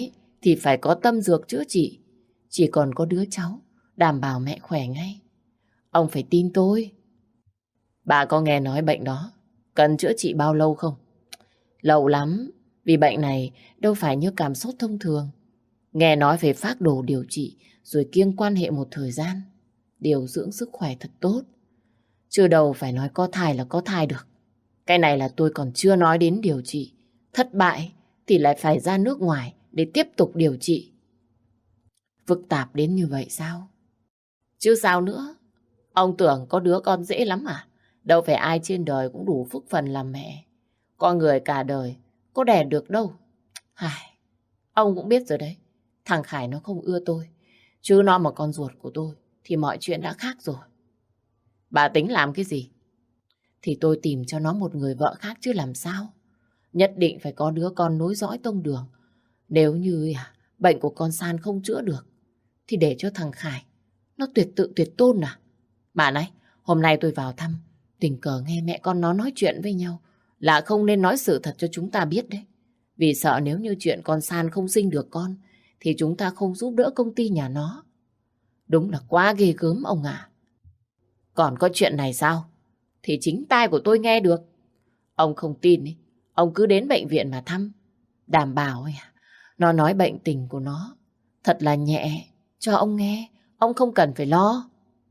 thì phải có tâm dược chữa trị. Chỉ còn có đứa cháu đảm bảo mẹ khỏe ngay. Ông phải tin tôi. Bà có nghe nói bệnh đó cần chữa trị bao lâu không? Lâu lắm, vì bệnh này đâu phải như cảm sốt thông thường. Nghe nói phải phác đồ điều trị rồi kiêng quan hệ một thời gian. Điều dưỡng sức khỏe thật tốt. Chưa đâu phải nói có thai là có thai được. Cái này là tôi còn chưa nói đến điều trị. Thất bại thì lại phải ra nước ngoài để tiếp tục điều trị. Phức tạp đến như vậy sao? Chứ sao nữa? Ông tưởng có đứa con dễ lắm à? Đâu phải ai trên đời cũng đủ phúc phần làm mẹ. Con người cả đời có đẻ được đâu. Hài, ông cũng biết rồi đấy. Thằng Khải nó không ưa tôi. Chứ nó mà con ruột của tôi thì mọi chuyện đã khác rồi. Bà tính làm cái gì? Thì tôi tìm cho nó một người vợ khác chứ làm sao. Nhất định phải có đứa con nối dõi tông đường. Nếu như à, bệnh của con San không chữa được thì để cho thằng Khải nó tuyệt tự tuyệt tôn à? Bà này, hôm nay tôi vào thăm, tình cờ nghe mẹ con nó nói chuyện với nhau là không nên nói sự thật cho chúng ta biết đấy. Vì sợ nếu như chuyện con San không sinh được con thì chúng ta không giúp đỡ công ty nhà nó. Đúng là quá ghê gớm ông ạ. Còn có chuyện này sao? Thì chính tai của tôi nghe được. Ông không tin ấy, ông cứ đến bệnh viện mà thăm. Đảm bảo ấy, nó nói bệnh tình của nó thật là nhẹ cho ông nghe. Ông không cần phải lo.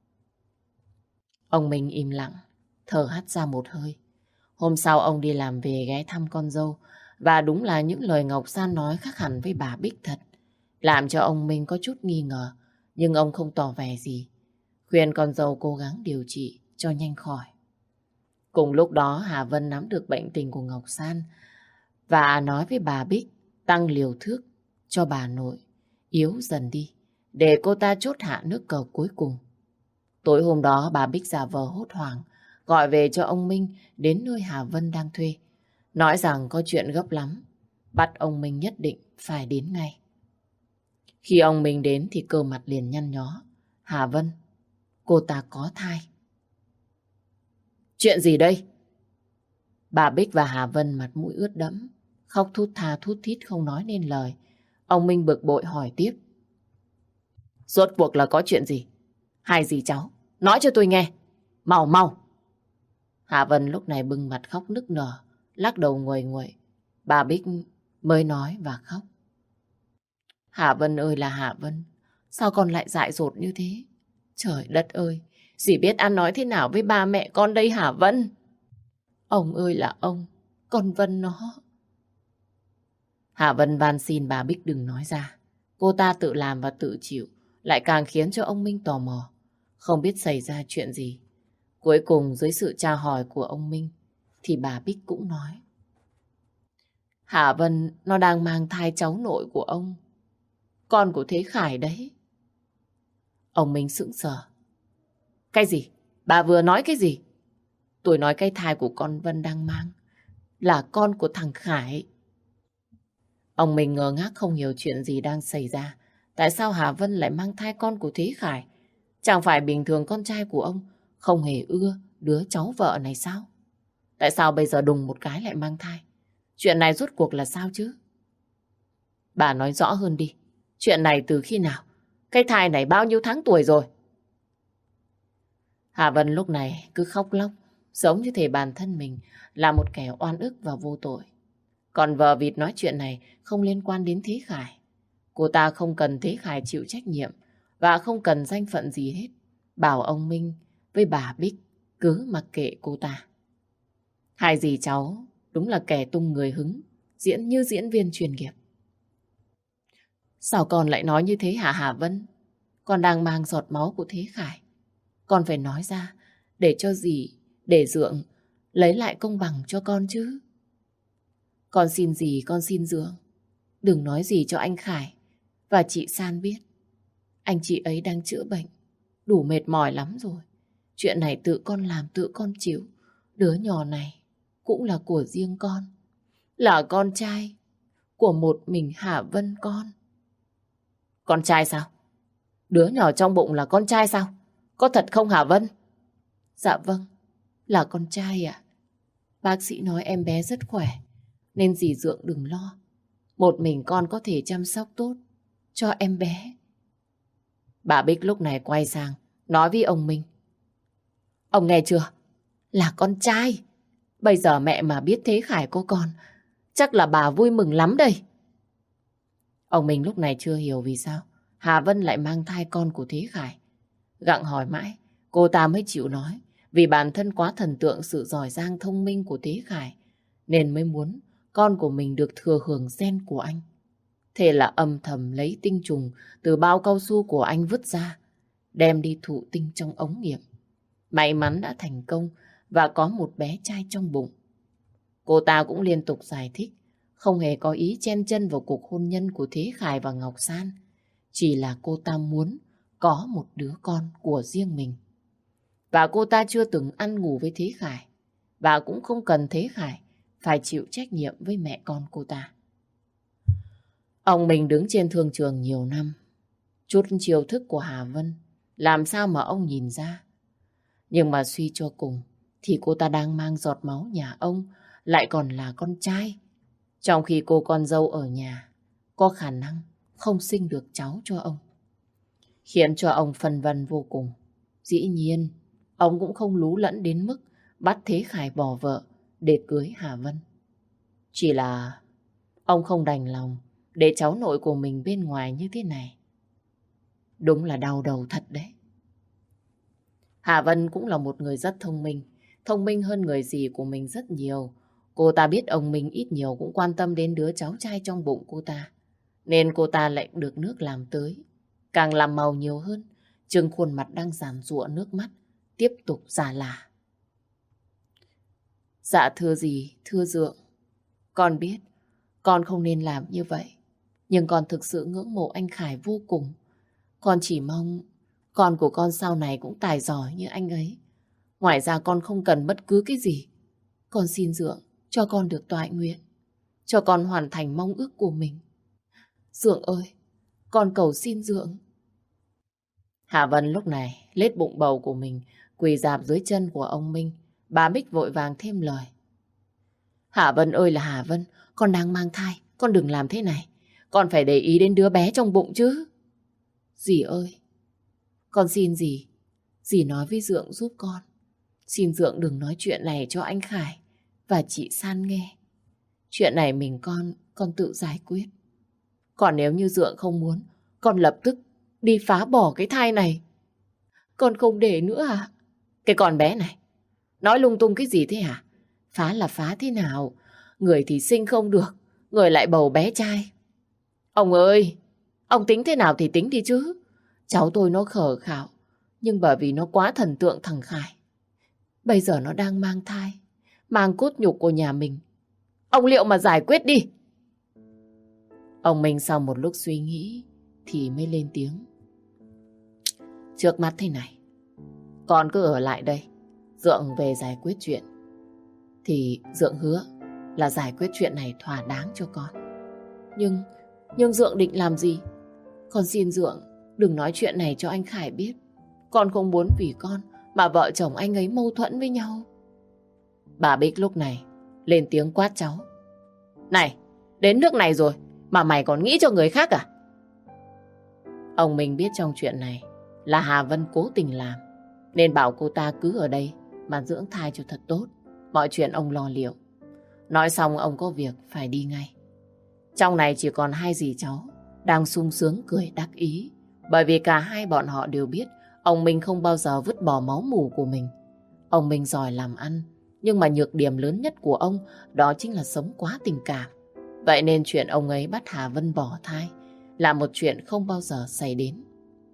Ông Minh im lặng, thở hắt ra một hơi. Hôm sau ông đi làm về ghé thăm con dâu. Và đúng là những lời Ngọc San nói khác hẳn với bà Bích thật. Làm cho ông Minh có chút nghi ngờ. Nhưng ông không tỏ vẻ gì. Khuyên con dâu cố gắng điều trị cho nhanh khỏi. Cùng lúc đó Hà Vân nắm được bệnh tình của Ngọc San và nói với bà Bích tăng liều thuốc cho bà nội yếu dần đi để cô ta chốt hạ nước cờ cuối cùng. Tối hôm đó bà Bích giả vờ hốt hoảng gọi về cho ông Minh đến nơi Hà Vân đang thuê. Nói rằng có chuyện gấp lắm, bắt ông Minh nhất định phải đến ngay. Khi ông Minh đến thì cơ mặt liền nhăn nhó. Hà Vân, cô ta có thai. Chuyện gì đây? Bà Bích và Hà Vân mặt mũi ướt đẫm, khóc thút tha thút thít không nói nên lời. Ông Minh bực bội hỏi tiếp. Rốt cuộc là có chuyện gì? Hai dì cháu, nói cho tôi nghe. Mau mau. Hà Vân lúc này bưng mặt khóc nức nở, lắc đầu nguầy nguậy. Bà Bích mới nói và khóc. Hà Vân ơi là Hà Vân, sao con lại dại dột như thế? Trời đất ơi, dì biết ăn nói thế nào với ba mẹ con đây Hà Vân? Ông ơi là ông, con Vân nó. Hà Vân van xin bà Bích đừng nói ra. Cô ta tự làm và tự chịu, lại càng khiến cho ông Minh tò mò. Không biết xảy ra chuyện gì. Cuối cùng dưới sự tra hỏi của ông Minh, thì bà Bích cũng nói. Hà Vân nó đang mang thai cháu nội của ông. Con của Thế Khải đấy. Ông Minh sững sờ. Cái gì? Bà vừa nói cái gì? Tôi nói cái thai của con Vân đang mang là con của thằng Khải. Ông Minh ngơ ngác không hiểu chuyện gì đang xảy ra. Tại sao Hà Vân lại mang thai con của Thế Khải? Chẳng phải bình thường con trai của ông không hề ưa đứa cháu vợ này sao? Tại sao bây giờ đùng một cái lại mang thai? Chuyện này rốt cuộc là sao chứ? Bà nói rõ hơn đi. Chuyện này từ khi nào? Cái thai này bao nhiêu tháng tuổi rồi? Hà Vân lúc này cứ khóc lóc, giống như thể bản thân mình là một kẻ oan ức và vô tội. Còn vợ vịt nói chuyện này không liên quan đến Thế Khải. Cô ta không cần Thế Khải chịu trách nhiệm và không cần danh phận gì hết. Bảo ông Minh với bà Bích cứ mặc kệ cô ta. Hai dì cháu đúng là kẻ tung người hứng, diễn như diễn viên chuyên nghiệp. Sao con lại nói như thế hả Hà Vân? Con đang mang giọt máu của Thế Khải. Con phải nói ra để cho dì, để Dượng lấy lại công bằng cho con chứ. Con xin dì, con xin Dượng, đừng nói gì cho anh Khải và chị San biết. Anh chị ấy đang chữa bệnh, đủ mệt mỏi lắm rồi. Chuyện này tự con làm, tự con chịu. Đứa nhỏ này cũng là của riêng con, là con trai của một mình Hà Vân con. Con trai sao? Đứa nhỏ trong bụng là con trai sao? Có thật không Hà Vân? Dạ vâng, là con trai ạ. Bác sĩ nói em bé rất khỏe, nên dì Dượng đừng lo. một mình con có thể chăm sóc tốt cho em bé. Bà Bích lúc này quay sang, nói với ông Minh. Ông nghe chưa? Là con trai. Bây giờ mẹ mà biết Thế Khải có con, chắc là bà vui mừng lắm đây. Ông Minh lúc này chưa hiểu vì sao Hà Vân lại mang thai con của Thế Khải. Gặng hỏi mãi, cô ta mới chịu nói. Vì bản thân quá thần tượng sự giỏi giang thông minh của Thế Khải, nên mới muốn con của mình được thừa hưởng gen của anh. Thế là âm thầm lấy tinh trùng từ bao cao su của anh vứt ra, đem đi thụ tinh trong ống nghiệm. May mắn đã thành công và có một bé trai trong bụng. Cô ta cũng liên tục giải thích, không hề có ý chen chân vào cuộc hôn nhân của Thế Khải và Ngọc San. Chỉ là cô ta muốn có một đứa con của riêng mình. Và cô ta chưa từng ăn ngủ với Thế Khải. Và cũng không cần Thế Khải phải chịu trách nhiệm với mẹ con cô ta. Ông mình đứng trên thương trường nhiều năm. Chút chiêu thức của Hà Vân làm sao mà ông nhìn ra. Nhưng mà suy cho cùng thì cô ta đang mang giọt máu nhà ông, lại còn là con trai. Trong khi cô con dâu ở nhà có khả năng không sinh được cháu cho ông, khiến cho ông phân vân vô cùng. Dĩ nhiên, ông cũng không lú lẫn đến mức bắt Thế Khải bỏ vợ để cưới Hà Vân. Chỉ là ông không đành lòng để cháu nội của mình bên ngoài như thế này. Đúng là đau đầu thật đấy. Hà Vân cũng là một người rất thông minh, thông minh hơn người dì của mình rất nhiều. Cô ta biết ông Minh ít nhiều cũng quan tâm đến đứa cháu trai trong bụng cô ta, nên cô ta lại được nước làm tới. Càng làm màu nhiều hơn, trừng khuôn mặt đang giàn giụa nước mắt, tiếp tục giả lả. Dạ thưa dì, thưa dượng, con biết con không nên làm như vậy, nhưng con thực sự ngưỡng mộ anh Khải vô cùng. Con chỉ mong con của con sau này cũng tài giỏi như anh ấy. Ngoài ra con không cần bất cứ cái gì. Con xin dượng cho con được toại nguyện, cho con hoàn thành mong ước của mình. Dượng ơi, con cầu xin dượng. Hà Vân lúc này lết bụng bầu của mình, quỳ rạp dưới chân của ông Minh. Bà Bích vội vàng thêm lời. Hà Vân ơi là Hà Vân, con đang mang thai, con đừng làm thế này. Con phải để ý đến đứa bé trong bụng chứ. Dì ơi, con xin dì, dì nói với dượng giúp con. Xin dượng đừng nói chuyện này cho anh Khải và chị San nghe. Chuyện này mình con, con tự giải quyết. Còn nếu như dượng không muốn, con lập tức đi phá bỏ cái thai này. Con không để nữa à? Cái con bé này, nói lung tung cái gì thế hả? Phá là phá thế nào? Người thì sinh không được, người lại bầu bé trai. Ông ơi, ông tính thế nào thì tính đi chứ. Cháu tôi nó khờ khạo, nhưng bởi vì nó quá thần tượng thằng Khải. Bây giờ nó đang mang thai, mang cốt nhục của nhà mình. Ông liệu mà giải quyết đi. Ông Minh sau một lúc suy nghĩ thì mới lên tiếng. Trước mắt thế này, con cứ ở lại đây, dượng về giải quyết chuyện. Thì dượng hứa là giải quyết chuyện này thỏa đáng cho con. Nhưng, nhưng dượng định làm gì? Con xin dượng đừng nói chuyện này cho anh Khải biết. Con không muốn vì con mà vợ chồng anh ấy mâu thuẫn với nhau. Bà Bích lúc này lên tiếng quát cháu. Này, đến nước này rồi mà mày còn nghĩ cho người khác à? Ông mình biết trong chuyện này là Hà Vân cố tình làm, nên bảo cô ta cứ ở đây mà dưỡng thai cho thật tốt. Mọi chuyện ông lo liệu. Nói xong ông có việc phải đi ngay. Trong này chỉ còn hai dì cháu đang sung sướng cười đắc ý, bởi vì cả hai bọn họ đều biết ông Minh không bao giờ vứt bỏ máu mủ của mình. Ông Minh giỏi làm ăn, nhưng mà nhược điểm lớn nhất của ông đó chính là sống quá tình cảm. Vậy nên chuyện ông ấy bắt Hà Vân bỏ thai là một chuyện không bao giờ xảy đến.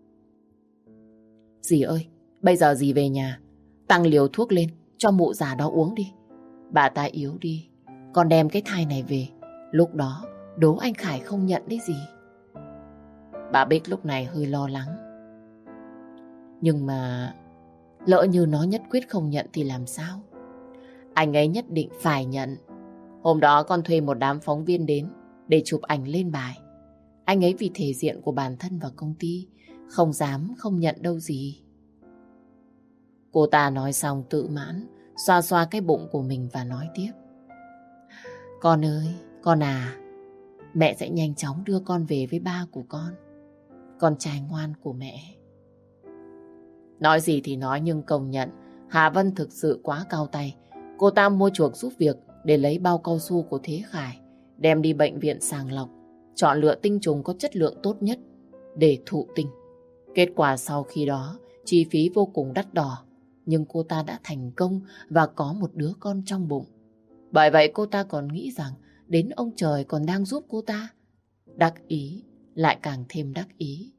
Dì ơi, bây giờ dì về nhà, tăng liều thuốc lên cho mụ già đó uống đi. Bà ta yếu đi, con đem cái thai này về, lúc đó đố anh Khải không nhận đấy gì. Bà Bích lúc này hơi lo lắng. Nhưng mà lỡ như nó nhất quyết không nhận thì làm sao? Anh ấy nhất định phải nhận. Hôm đó con thuê một đám phóng viên đến để chụp ảnh lên bài. Anh ấy vì thể diện của bản thân và công ty không dám không nhận đâu gì. Cô ta nói xong tự mãn, xoa xoa cái bụng của mình và nói tiếp. Con ơi, con à, mẹ sẽ nhanh chóng đưa con về với ba của con. Con trai ngoan của mẹ. Nói gì thì nói nhưng công nhận Hà Vân thực sự quá cao tay. Cô ta mua chuộc giúp việc để lấy bao cao su của Thế Khải, đem đi bệnh viện sàng lọc, chọn lựa tinh trùng có chất lượng tốt nhất để thụ tinh. Kết quả sau khi đó, chi phí vô cùng đắt đỏ, nhưng cô ta đã thành công và có một đứa con trong bụng. Bởi vậy cô ta còn nghĩ rằng đến ông trời còn đang giúp cô ta. Đắc ý lại càng thêm đắc ý.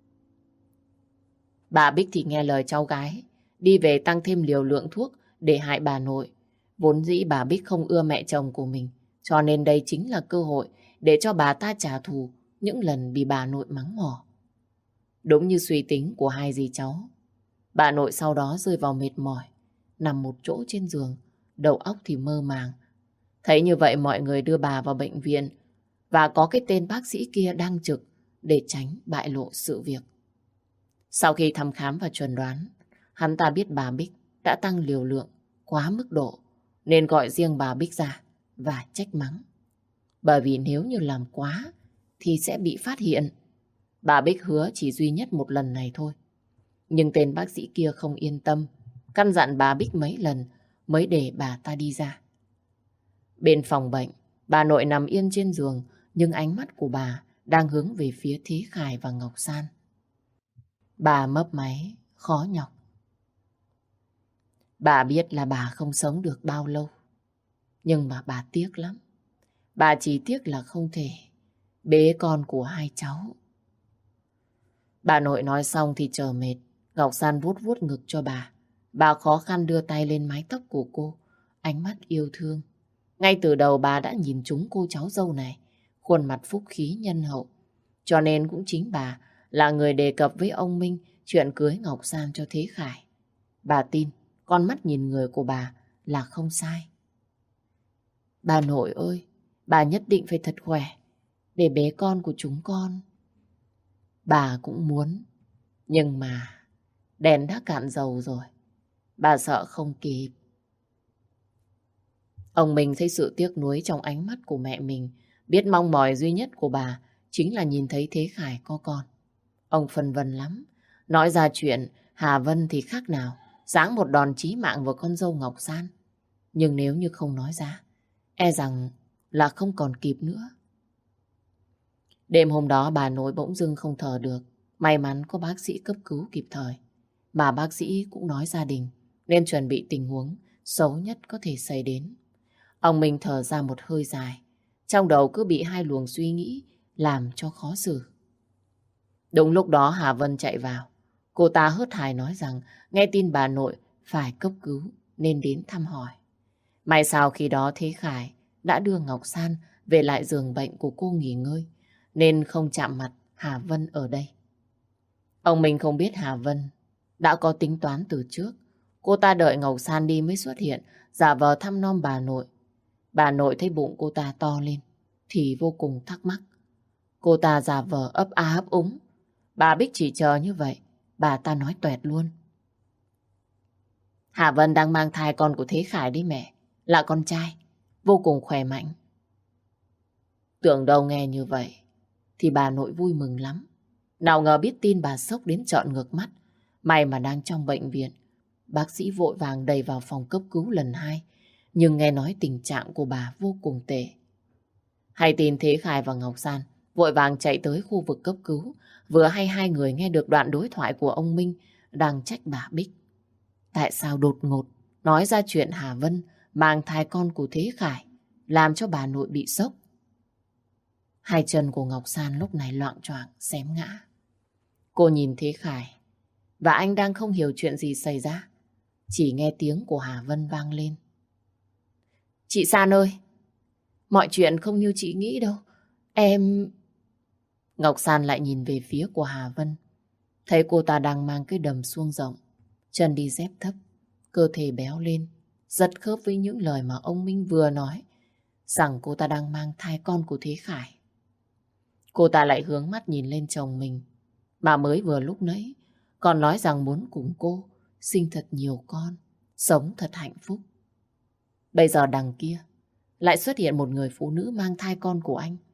Bà Bích thì nghe lời cháu gái, đi về tăng thêm liều lượng thuốc để hại bà nội. Vốn dĩ bà Bích không ưa mẹ chồng của mình, cho nên đây chính là cơ hội để cho bà ta trả thù những lần bị bà nội mắng mỏ. Đúng như suy tính của hai dì cháu, bà nội sau đó rơi vào mệt mỏi, nằm một chỗ trên giường, đầu óc thì mơ màng. Thấy như vậy mọi người đưa bà vào bệnh viện và có cái tên bác sĩ kia đang trực để tránh bại lộ sự việc. Sau khi thăm khám và chẩn đoán, hắn ta biết bà Bích đã tăng liều lượng quá mức độ nên gọi riêng bà Bích ra và trách mắng. Bởi vì nếu như làm quá thì sẽ bị phát hiện. Bà Bích hứa chỉ duy nhất một lần này thôi. Nhưng tên bác sĩ kia không yên tâm, căn dặn bà Bích mấy lần mới để bà ta đi ra. Bên phòng bệnh, bà nội nằm yên trên giường nhưng ánh mắt của bà đang hướng về phía Thế Khải và Ngọc San. Bà mấp máy, khó nhọc. Bà biết là bà không sống được bao lâu, nhưng mà bà tiếc lắm. Bà chỉ tiếc là không thể bế con của hai cháu. Bà nội nói xong thì chờ mệt, Ngọc San vuốt vuốt ngực cho bà. Bà khó khăn đưa tay lên mái tóc của cô, ánh mắt yêu thương. Ngay từ đầu bà đã nhìn trúng cô cháu dâu này, khuôn mặt phúc khí nhân hậu. Cho nên cũng chính bà là người đề cập với ông Minh chuyện cưới Ngọc San cho Thế Khải. Bà tin con mắt nhìn người của bà là không sai. Bà nội ơi, bà nhất định phải thật khỏe để bế con của chúng con. Bà cũng muốn, nhưng mà đèn đã cạn dầu rồi. Bà sợ không kịp. Ông Minh thấy sự tiếc nuối trong ánh mắt của mẹ mình, biết mong mỏi duy nhất của bà chính là nhìn thấy Thế Khải có con. Ông phân vân lắm, nói ra chuyện Hà Vân thì khác nào giáng một đòn chí mạng vào con dâu Ngọc San. Nhưng nếu như không nói ra, e rằng là không còn kịp nữa. Đêm hôm đó bà nội bỗng dưng không thở được. May mắn có bác sĩ cấp cứu kịp thời. Mà bác sĩ cũng nói gia đình nên chuẩn bị tình huống xấu nhất có thể xảy đến. Ông Minh thở ra một hơi dài, trong đầu cứ bị hai luồng suy nghĩ làm cho khó xử. Đúng lúc đó Hà Vân chạy vào. Cô ta hớt hải nói rằng nghe tin bà nội phải cấp cứu nên đến thăm hỏi. May sao khi đó Thế Khải đã đưa Ngọc San về lại giường bệnh của cô nghỉ ngơi, nên không chạm mặt Hà Vân ở đây. Ông Minh không biết Hà Vân đã có tính toán từ trước. Cô ta đợi Ngọc San đi mới xuất hiện, giả vờ thăm nom bà nội. Bà nội thấy bụng cô ta to lên thì vô cùng thắc mắc. Cô ta giả vờ ấp a ấp úng. Bà Bích chỉ chờ như vậy, bà ta nói toẹt luôn. Hà Vân đang mang thai con của Thế Khải đấy mẹ, là con trai, vô cùng khỏe mạnh. Tưởng đâu nghe như vậy thì bà nội vui mừng lắm. Nào ngờ biết tin bà sốc đến trợn ngược mắt. May mà đang trong bệnh viện, bác sĩ vội vàng đẩy vào phòng cấp cứu lần hai. Nhưng nghe nói tình trạng của bà vô cùng tệ. Hay tin Thế Khải và Ngọc San vội vàng chạy tới khu vực cấp cứu. Vừa hay hai người nghe được đoạn đối thoại của ông Minh đang trách bà Bích. Tại sao đột ngột nói ra chuyện Hà Vân mang thai con của Thế Khải, làm cho bà nội bị sốc. Hai chân của Ngọc San lúc này loạng choạng xém ngã. Cô nhìn Thế Khải và anh đang không hiểu chuyện gì xảy ra. Chỉ nghe tiếng của Hà Vân vang lên. Chị San ơi, mọi chuyện không như chị nghĩ đâu. Em... Ngọc San lại nhìn về phía của Hà Vân. Thấy cô ta đang mang cái đầm suông rộng, chân đi dép thấp, cơ thể béo lên, rất khớp với những lời mà ông Minh vừa nói, rằng cô ta đang mang thai con của Thế Khải. Cô ta lại hướng mắt nhìn lên chồng mình, mà mới vừa lúc nãy còn nói rằng muốn cùng cô sinh thật nhiều con, sống thật hạnh phúc. Bây giờ đằng kia lại xuất hiện một người phụ nữ mang thai con của anh.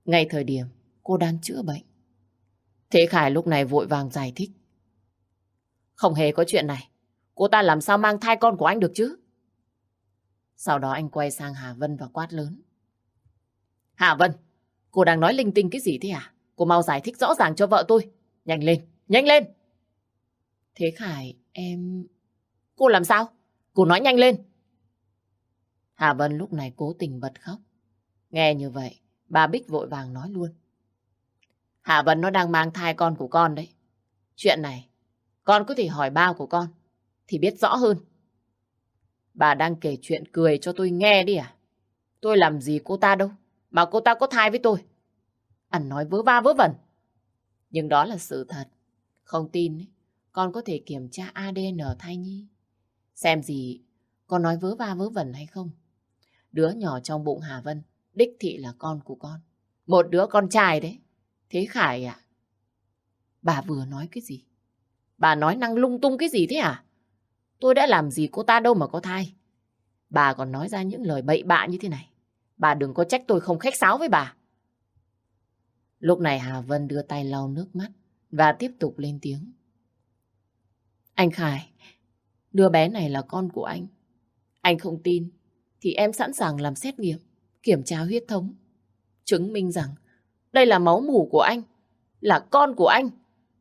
ngay thời điểm cô đang chữa bệnh. Thế Khải lúc này vội vàng giải thích. Không hề có chuyện này. Cô ta làm sao mang thai con của anh được chứ? Sau đó anh quay sang Hà Vân và quát lớn. Hà Vân, cô đang nói linh tinh cái gì thế à? Cô mau giải thích rõ ràng cho vợ tôi. Nhanh lên, nhanh lên. Thế Khải, em... Cô làm sao? Cô nói nhanh lên. Hà Vân lúc này cố tình bật khóc. Nghe như vậy, bà Bích vội vàng nói luôn. Hà Vân nó đang mang thai con của con đấy. Chuyện này, con có thể hỏi ba của con, thì biết rõ hơn. Bà đang kể chuyện cười cho tôi nghe đi à? Tôi làm gì cô ta đâu, mà cô ta có thai với tôi. Ăn nói vớ va vớ vẩn. Nhưng đó là sự thật. Không tin ấy, con có thể kiểm tra a đê en thai nhi. Xem gì con nói vớ va vớ vẩn hay không. Đứa nhỏ trong bụng Hà Vân đích thị là con của con. Một đứa con trai đấy. Thế Khải à? Bà vừa nói cái gì? Bà nói năng lung tung cái gì thế à? Tôi đã làm gì cô ta đâu mà có thai. Bà còn nói ra những lời bậy bạ như thế này. Bà đừng có trách tôi không khách sáo với bà. Lúc này Hà Vân đưa tay lau nước mắt và tiếp tục lên tiếng. Anh Khải, đứa bé này là con của anh. Anh không tin thì em sẵn sàng làm xét nghiệm, kiểm tra huyết thống, chứng minh rằng đây là máu mủ của anh, là con của anh.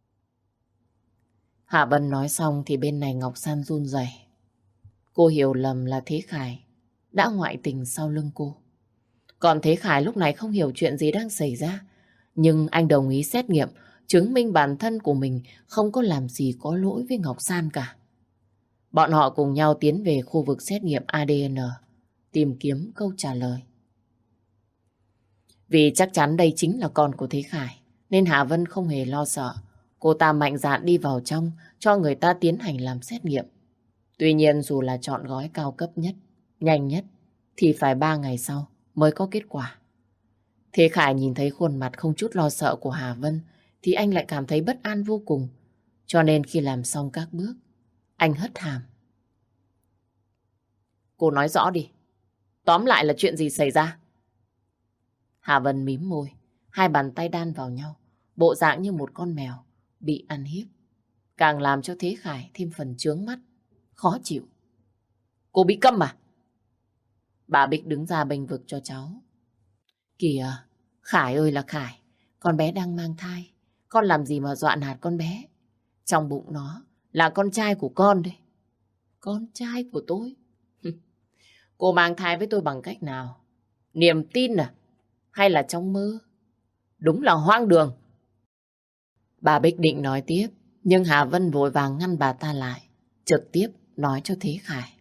Hà Vân nói xong thì bên này Ngọc San run rẩy. Cô hiểu lầm là Thế Khải đã ngoại tình sau lưng cô. Còn Thế Khải lúc này không hiểu chuyện gì đang xảy ra. Nhưng anh đồng ý xét nghiệm, chứng minh bản thân của mình không có làm gì có lỗi với Ngọc San cả. Bọn họ cùng nhau tiến về khu vực xét nghiệm a đê en, tìm kiếm câu trả lời. Vì chắc chắn đây chính là con của Thế Khải, nên Hà Vân không hề lo sợ. Cô ta mạnh dạn đi vào trong cho người ta tiến hành làm xét nghiệm. Tuy nhiên dù là chọn gói cao cấp nhất, nhanh nhất, thì phải ba ngày sau mới có kết quả. Thế Khải nhìn thấy khuôn mặt không chút lo sợ của Hà Vân thì anh lại cảm thấy bất an vô cùng. Cho nên khi làm xong các bước, anh hất hàm. Cô nói rõ đi. Tóm lại là chuyện gì xảy ra? Hà Vân mím môi, hai bàn tay đan vào nhau, bộ dạng như một con mèo bị ăn hiếp. Càng làm cho Thế Khải thêm phần chướng mắt, khó chịu. Cô bị câm à? Bà Bích đứng ra bênh vực cho cháu. Kìa, Khải ơi là Khải, con bé đang mang thai. Con làm gì mà dọa nạt con bé? Trong bụng nó là con trai của con đấy. Con trai của tôi? Cô mang thai với tôi bằng cách nào? Niềm tin à? Hay là trong mơ? Đúng là hoang đường. Bà Bích định nói tiếp, nhưng Hà Vân vội vàng ngăn bà ta lại, trực tiếp nói cho Thế Khải.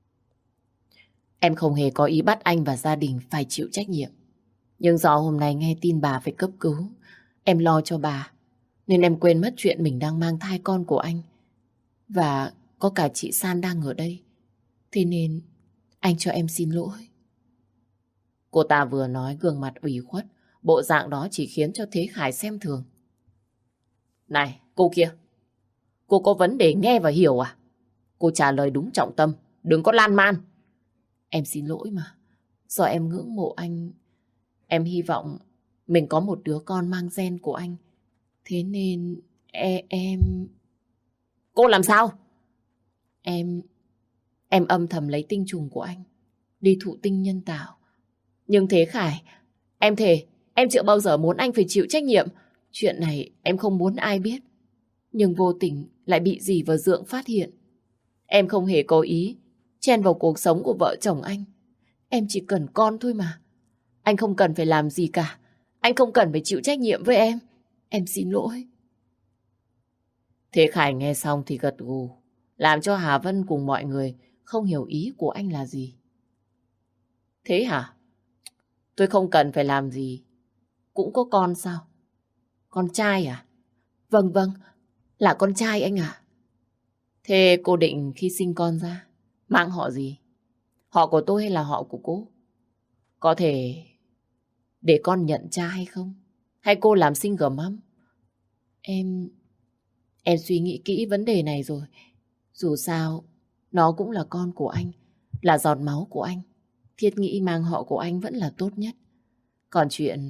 Em không hề có ý bắt anh và gia đình phải chịu trách nhiệm. Nhưng do hôm nay nghe tin bà phải cấp cứu, em lo cho bà, nên em quên mất chuyện mình đang mang thai con của anh. Và có cả chị San đang ở đây. Thế nên anh cho em xin lỗi. Cô ta vừa nói gương mặt ủy khuất, bộ dạng đó chỉ khiến cho Thế Khải xem thường. Này, cô kia, cô có vấn đề nghe và hiểu à? Cô trả lời đúng trọng tâm, đừng có lan man. Em xin lỗi mà, do em ngưỡng mộ anh. Em hy vọng mình có một đứa con mang gen của anh. Thế nên e, em... Cô làm sao? Em... Em âm thầm lấy tinh trùng của anh, đi thụ tinh nhân tạo. Nhưng Thế Khải, em thề, em chưa bao giờ muốn anh phải chịu trách nhiệm. Chuyện này em không muốn ai biết. Nhưng vô tình lại bị dì và Dượng phát hiện. Em không hề cố ý chen vào cuộc sống của vợ chồng anh. Em chỉ cần con thôi mà. Anh không cần phải làm gì cả. Anh không cần phải chịu trách nhiệm với em. Em xin lỗi. Thế Khải nghe xong thì gật gù, làm cho Hà Vân cùng mọi người không hiểu ý của anh là gì. Thế hả? Tôi không cần phải làm gì. Cũng có con sao? Con trai à? Vâng vâng, là con trai anh à. Thế cô định khi sinh con ra mang họ gì? Họ của tôi hay là họ của cô? Có thể để con nhận cha hay không? Hay cô làm single mom? Em... Em suy nghĩ kỹ vấn đề này rồi. Dù sao, nó cũng là con của anh, là giọt máu của anh. Thiết nghĩ mang họ của anh vẫn là tốt nhất. Còn chuyện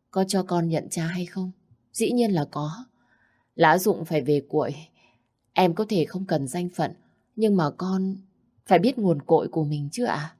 có cho con nhận cha hay không? Dĩ nhiên là có. Lá Dụng phải về cuội. Em có thể không cần danh phận, nhưng mà con phải biết nguồn cội của mình chứ ạ?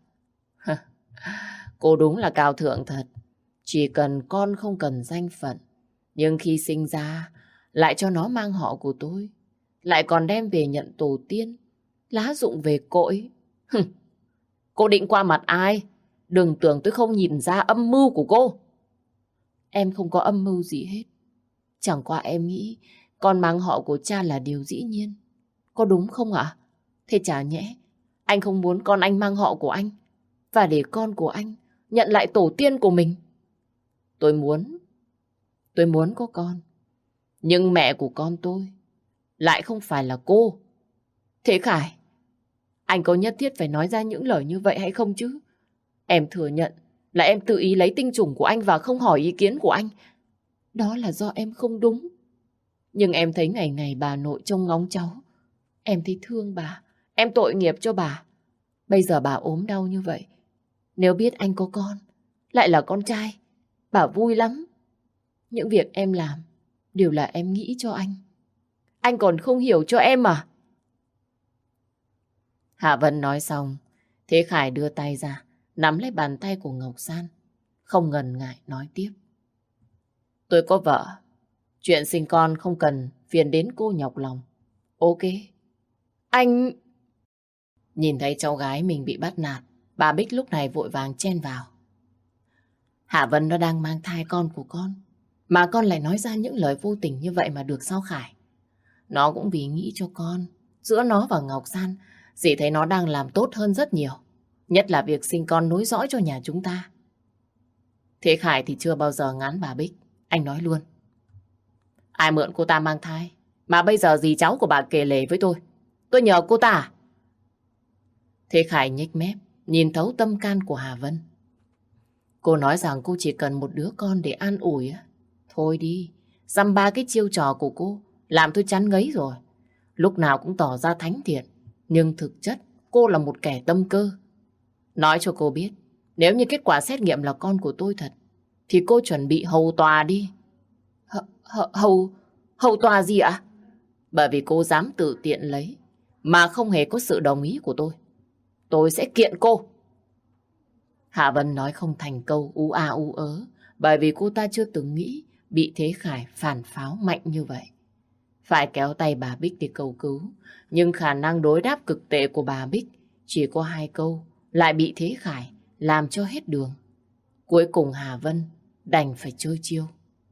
Cô đúng là cao thượng thật. Chỉ cần con không cần danh phận, nhưng khi sinh ra lại cho nó mang họ của tôi, lại còn đem về nhận tổ tiên, Lá Dụng về cội. Cô định qua mặt ai? Đừng tưởng tôi không nhìn ra âm mưu của cô. Em không có âm mưu gì hết. Chẳng qua em nghĩ con mang họ của cha là điều dĩ nhiên. Có đúng không ạ? Thế chả nhẽ anh không muốn con anh mang họ của anh, và để con của anh nhận lại tổ tiên của mình? Tôi muốn, tôi muốn có con. Nhưng mẹ của con tôi lại không phải là cô. Thế Khải, anh có nhất thiết phải nói ra những lời như vậy hay không chứ? Em thừa nhận là em tự ý lấy tinh trùng của anh và không hỏi ý kiến của anh. Đó là do em không đúng. Nhưng em thấy ngày ngày bà nội trông ngóng cháu, em thấy thương bà, em tội nghiệp cho bà. Bây giờ bà ốm đau như vậy, nếu biết anh có con, lại là con trai, bà vui lắm. Những việc em làm đều là em nghĩ cho anh. Anh còn không hiểu cho em à? Hạ Vân nói xong, Thế Khải đưa tay ra, nắm lấy bàn tay của Ngọc San, không ngần ngại nói tiếp. Tôi có vợ, chuyện sinh con không cần phiền đến cô nhọc lòng. Ok. Anh... Nhìn thấy cháu gái mình bị bắt nạt, bà Bích lúc này vội vàng chen vào. Hạ Vân nó đang mang thai con của con, mà con lại nói ra những lời vô tình như vậy mà được sao Khải? Nó cũng vì nghĩ cho con. Giữa nó và Ngọc San, dì thấy nó đang làm tốt hơn rất nhiều. Nhất là việc sinh con nối dõi cho nhà chúng ta. Thế Khải thì chưa bao giờ ngán bà Bích. Anh nói luôn. Ai mượn cô ta mang thai mà bây giờ dì cháu của bà kể lể với tôi? Tôi nhờ cô ta à? Thế Khải nhếch mép, nhìn thấu tâm can của Hà Vân. Cô nói rằng cô chỉ cần một đứa con để an ủi. Thôi đi, dăm ba cái chiêu trò của cô làm tôi chán ngấy rồi. Lúc nào cũng tỏ ra thánh thiện, nhưng thực chất cô là một kẻ tâm cơ. Nói cho cô biết, nếu như kết quả xét nghiệm là con của tôi thật, thì cô chuẩn bị hầu tòa đi. H hầu... hầu tòa gì ạ? Bởi vì cô dám tự tiện lấy, mà không hề có sự đồng ý của tôi. Tôi sẽ kiện cô. Hạ Vân nói không thành câu, ú a ú ớ, bởi vì cô ta chưa từng nghĩ bị Thế Khải phản pháo mạnh như vậy. Phải kéo tay bà Bích để cầu cứu, nhưng khả năng đối đáp cực tệ của bà Bích chỉ có hai câu, lại bị Thế Khải làm cho hết đường. Cuối cùng Hà Vân đành phải chơi chiêu.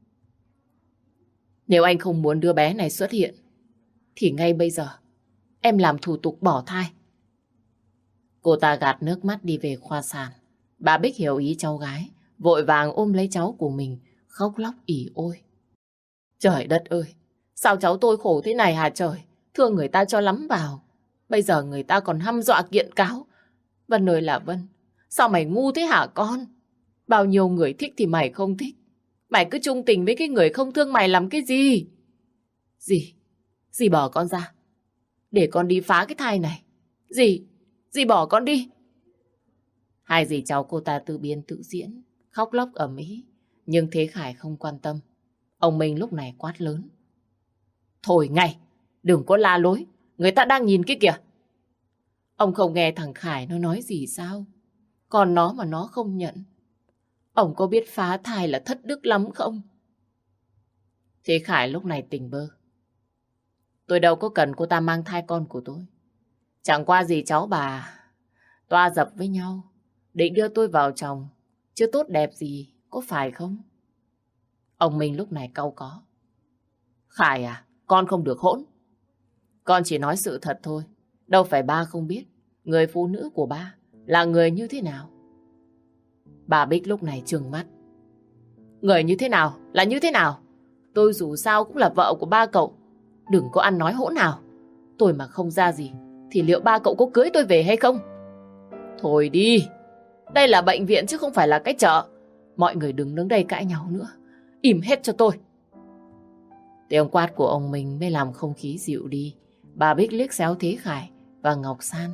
Nếu anh không muốn đứa bé này xuất hiện, thì ngay bây giờ em làm thủ tục bỏ thai. Cô ta gạt nước mắt đi về khoa sản. Bà Bích hiểu ý cháu gái, vội vàng ôm lấy cháu của mình, khóc lóc ỉ ôi. Trời đất ơi, sao cháu tôi khổ thế này hả trời? Thương người ta cho lắm vào. Bây giờ người ta còn hăm dọa kiện cáo. Vân ơi là Vân, sao mày ngu thế hả con? Bao nhiêu người thích thì mày không thích. Mày cứ chung tình với cái người không thương mày làm cái gì? Dì, dì bỏ con ra, để con đi phá cái thai này. Dì, dì bỏ con đi. Hai dì cháu cô ta tự biên tự diễn, khóc lóc ầm ĩ, nhưng Thế Khải không quan tâm. Ông Minh lúc này quát lớn. Thôi ngay, đừng có la lối, người ta đang nhìn kia kìa. Ông không nghe thằng Khải nó nói gì sao? Còn nó mà nó không nhận, ông có biết phá thai là thất đức lắm không? Thế Khải lúc này tỉnh bơ. Tôi đâu có cần cô ta mang thai con của tôi. Chẳng qua gì cháu bà toa dập với nhau, định đưa tôi vào chồng, chưa tốt đẹp gì, có phải không? Ông Minh lúc này cau có. Khải à, con không được hỗn. Con chỉ nói sự thật thôi. Đâu phải ba không biết người phụ nữ của ba là người như thế nào. Bà Bích lúc này trừng mắt. Người như thế nào là như thế nào? Tôi dù sao cũng là vợ của ba cậu. Đừng có ăn nói hỗn nào. Tôi mà không ra gì thì liệu ba cậu có cưới tôi về hay không? Thôi đi, đây là bệnh viện chứ không phải là cái chợ. Mọi người đừng đứng đây cãi nhau nữa. Im hết cho tôi. Tiếng quát của ông mình mới làm không khí dịu đi. Bà Bích liếc xéo Thế Khải và Ngọc San.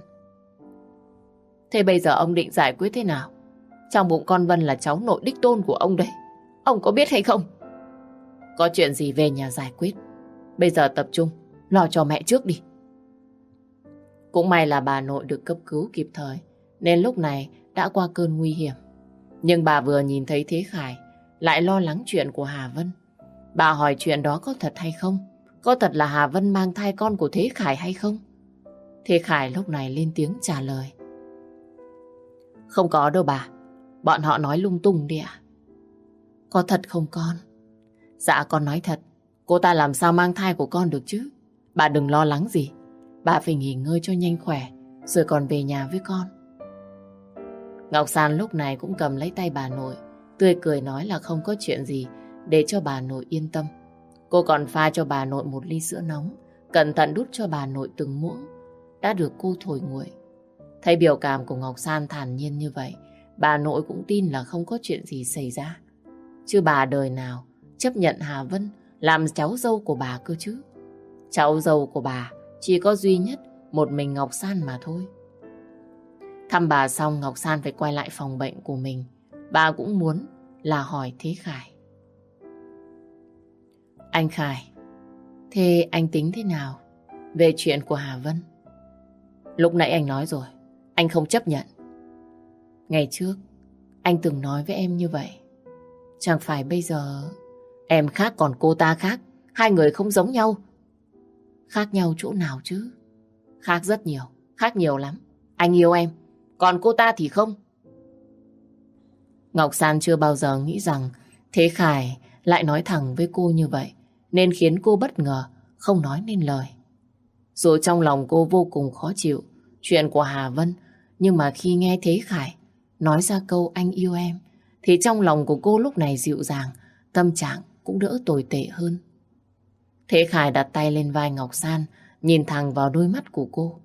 Thế bây giờ ông định giải quyết thế nào? Trong bụng con Vân là cháu nội đích tôn của ông đấy. Ông có biết hay không? Có chuyện gì về nhà giải quyết. Bây giờ tập trung, lo cho mẹ trước đi. Cũng may là bà nội được cấp cứu kịp thời, nên lúc này đã qua cơn nguy hiểm. Nhưng bà vừa nhìn thấy Thế Khải, lại lo lắng chuyện của Hà Vân. Bà hỏi chuyện đó có thật hay không? Có thật là Hà Vân mang thai con của Thế Khải hay không? Thế Khải lúc này lên tiếng trả lời. Không có đâu bà. Bọn họ nói lung tung đi ạ. Có thật không con? Dạ con nói thật. Cô ta làm sao mang thai của con được chứ? Bà đừng lo lắng gì. Bà phải nghỉ ngơi cho nhanh khỏe, rồi còn về nhà với con. Ngọc San lúc này cũng cầm lấy tay bà nội, tươi cười nói là không có chuyện gì, để cho bà nội yên tâm. Cô còn pha cho bà nội một ly sữa nóng, cẩn thận đút cho bà nội từng muỗng, đã được cô thổi nguội. Thấy biểu cảm của Ngọc San thản nhiên như vậy, bà nội cũng tin là không có chuyện gì xảy ra. Chứ bà đời nào chấp nhận Hà Vân làm cháu dâu của bà cơ chứ. Cháu dâu của bà chỉ có duy nhất một mình Ngọc San mà thôi. Thăm bà xong, Ngọc San phải quay lại phòng bệnh của mình. Bà cũng muốn là hỏi Thế Khải. Anh Khải, thế anh tính thế nào về chuyện của Hà Vân? Lúc nãy anh nói rồi, anh không chấp nhận. Ngày trước, anh từng nói với em như vậy. Chẳng phải bây giờ em khác còn cô ta khác, hai người không giống nhau. Khác nhau chỗ nào chứ? Khác rất nhiều, khác nhiều lắm. Anh yêu em, còn cô ta thì không. Ngọc San chưa bao giờ nghĩ rằng Thế Khải lại nói thẳng với cô như vậy, nên khiến cô bất ngờ, không nói nên lời. Dù trong lòng cô vô cùng khó chịu chuyện của Hà Vân, nhưng mà khi nghe Thế Khải nói ra câu anh yêu em, thì trong lòng của cô lúc này dịu dàng, tâm trạng cũng đỡ tồi tệ hơn. Thế Khải đặt tay lên vai Ngọc San, nhìn thẳng vào đôi mắt của cô.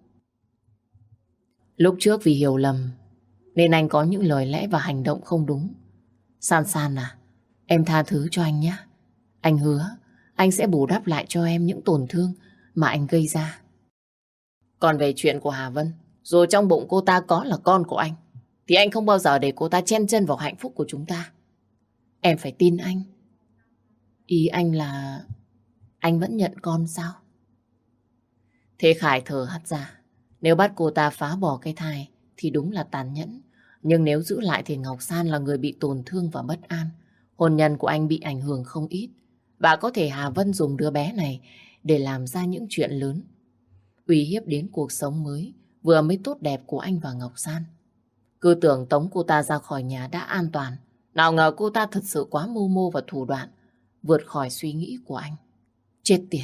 Lúc trước vì hiểu lầm, nên anh có những lời lẽ và hành động không đúng. San San à, em tha thứ cho anh nhé. Anh hứa, anh sẽ bù đắp lại cho em những tổn thương mà anh gây ra. Còn về chuyện của Hà Vân, dù trong bụng cô ta có là con của anh, thì anh không bao giờ để cô ta chen chân vào hạnh phúc của chúng ta. Em phải tin anh. Ý anh là anh vẫn nhận con sao? Thế Khải thở hắt ra. Nếu bắt cô ta phá bỏ cái thai thì đúng là tàn nhẫn. Nhưng nếu giữ lại thì Ngọc San là người bị tổn thương và bất an. Hôn nhân của anh bị ảnh hưởng không ít. Và có thể Hà Vân dùng đứa bé này để làm ra những chuyện lớn, uy hiếp đến cuộc sống mới vừa mới tốt đẹp của anh và Ngọc San. Cứ tưởng tống cô ta ra khỏi nhà đã an toàn, nào ngờ cô ta thật sự quá mưu mô và thủ đoạn, vượt khỏi suy nghĩ của anh. Chết tiệt.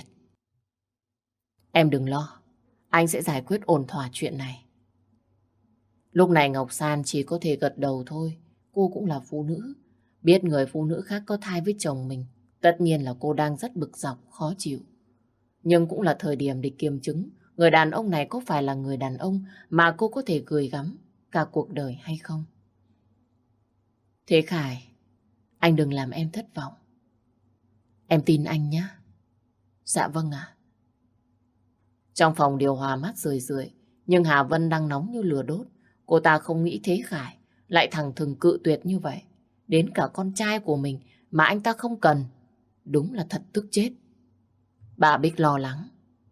Em đừng lo, anh sẽ giải quyết ổn thỏa chuyện này. Lúc này Ngọc San chỉ có thể gật đầu thôi. Cô cũng là phụ nữ, biết người phụ nữ khác có thai với chồng mình, tất nhiên là cô đang rất bực dọc, khó chịu. Nhưng cũng là thời điểm để kiểm chứng người đàn ông này có phải là người đàn ông mà cô có thể gửi gắm cả cuộc đời hay không. Thế Khải, anh đừng làm em thất vọng. Em tin anh nhé. Dạ vâng ạ. Trong phòng điều hòa mát rười rượi, nhưng Hà Vân đang nóng như lửa đốt. Cô ta không nghĩ Thế Khải lại thẳng thừng cự tuyệt như vậy. Đến cả con trai của mình mà anh ta không cần. Đúng là thật tức chết. Bà Bích lo lắng.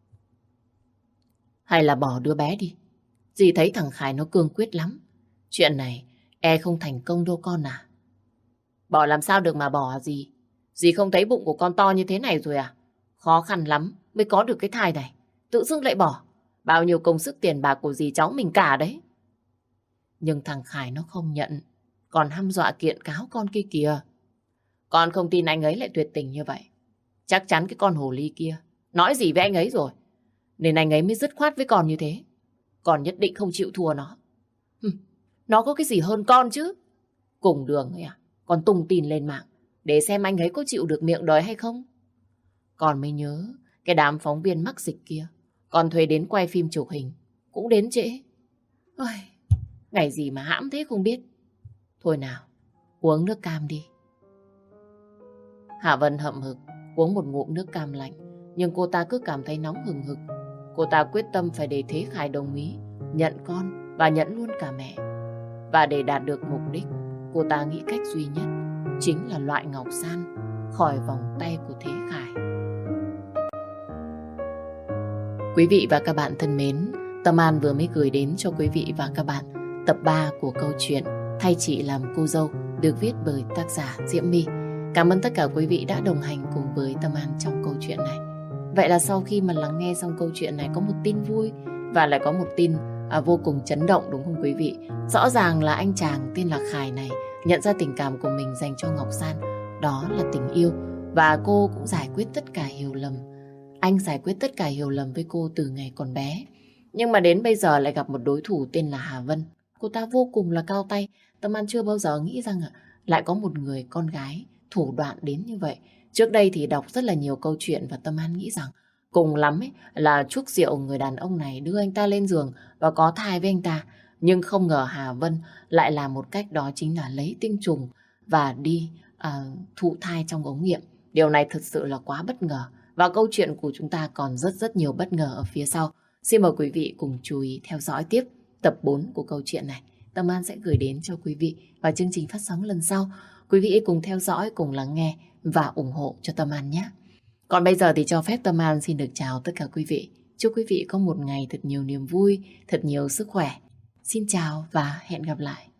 Hay là bỏ đứa bé đi. Dì thấy thằng Khải nó cương quyết lắm. Chuyện này e không thành công đâu con à. Bỏ làm sao được mà bỏ à dì. Dì không thấy bụng của con to như thế này rồi à? Khó khăn lắm mới có được cái thai này. Tự dưng lại bỏ. Bao nhiêu công sức tiền bạc của dì cháu mình cả đấy. Nhưng thằng Khải nó không nhận, còn hăm dọa kiện cáo con kia kìa. Con không tin anh ấy lại tuyệt tình như vậy. Chắc chắn cái con hồ ly kia nói gì với anh ấy rồi, nên anh ấy mới dứt khoát với con như thế. Con nhất định không chịu thua nó. Hừm, nó có cái gì hơn con chứ. Cùng đường ấy à, con tung tin lên mạng để xem anh ấy có chịu được miệng đời hay không. Con mới nhớ cái đám phóng viên mắc dịch kia, con thuê đến quay phim chụp hình, cũng đến trễ. Ôi, ngày gì mà hãm thế không biết. Thôi nào, uống nước cam đi. Hạ Vân hậm hực uống một ngụm nước cam lạnh, nhưng cô ta cứ cảm thấy nóng hừng hực. Cô ta quyết tâm phải để Thế Khải đồng ý nhận con và nhận luôn cả mẹ. Và để đạt được mục đích, cô ta nghĩ cách duy nhất chính là loại ngọc san khỏi vòng tay của Thế Khải. Quý vị và các bạn thân mến, Tâm An vừa mới gửi đến cho quý vị và các bạn tập ba của câu chuyện Thay Chị Làm Cô Dâu được viết bởi tác giả Diễm My. Cảm ơn tất cả quý vị đã đồng hành cùng với Tâm An trong câu chuyện này. Vậy là sau khi mà lắng nghe xong câu chuyện này có một tin vui và lại có một tin à, vô cùng chấn động đúng không quý vị? Rõ ràng là anh chàng tên là Khải này nhận ra tình cảm của mình dành cho Ngọc San đó là tình yêu, và cô cũng giải quyết tất cả hiểu lầm. Anh giải quyết tất cả hiểu lầm với cô từ ngày còn bé. Nhưng mà đến bây giờ lại gặp một đối thủ tên là Hà Vân. Cô ta vô cùng là cao tay. Tâm An chưa bao giờ nghĩ rằng lại có một người con gái thủ đoạn đến như vậy. Trước đây thì đọc rất là nhiều câu chuyện và Tâm An nghĩ rằng cùng lắm ấy là chuốc rượu người đàn ông này đưa anh ta lên giường và có thai với anh ta. Nhưng không ngờ Hà Vân lại làm một cách, đó chính là lấy tinh trùng và đi à, thụ thai trong ống nghiệm. Điều này thực sự là quá bất ngờ. Và câu chuyện của chúng ta còn rất rất nhiều bất ngờ ở phía sau. Xin mời quý vị cùng chú ý theo dõi tiếp tập bốn của câu chuyện này. Tâm An sẽ gửi đến cho quý vị vào chương trình phát sóng lần sau. Quý vị cùng theo dõi, cùng lắng nghe và ủng hộ cho Tâm An nhé. Còn bây giờ thì cho phép Tâm An xin được chào tất cả quý vị. Chúc quý vị có một ngày thật nhiều niềm vui, thật nhiều sức khỏe. Xin chào và hẹn gặp lại.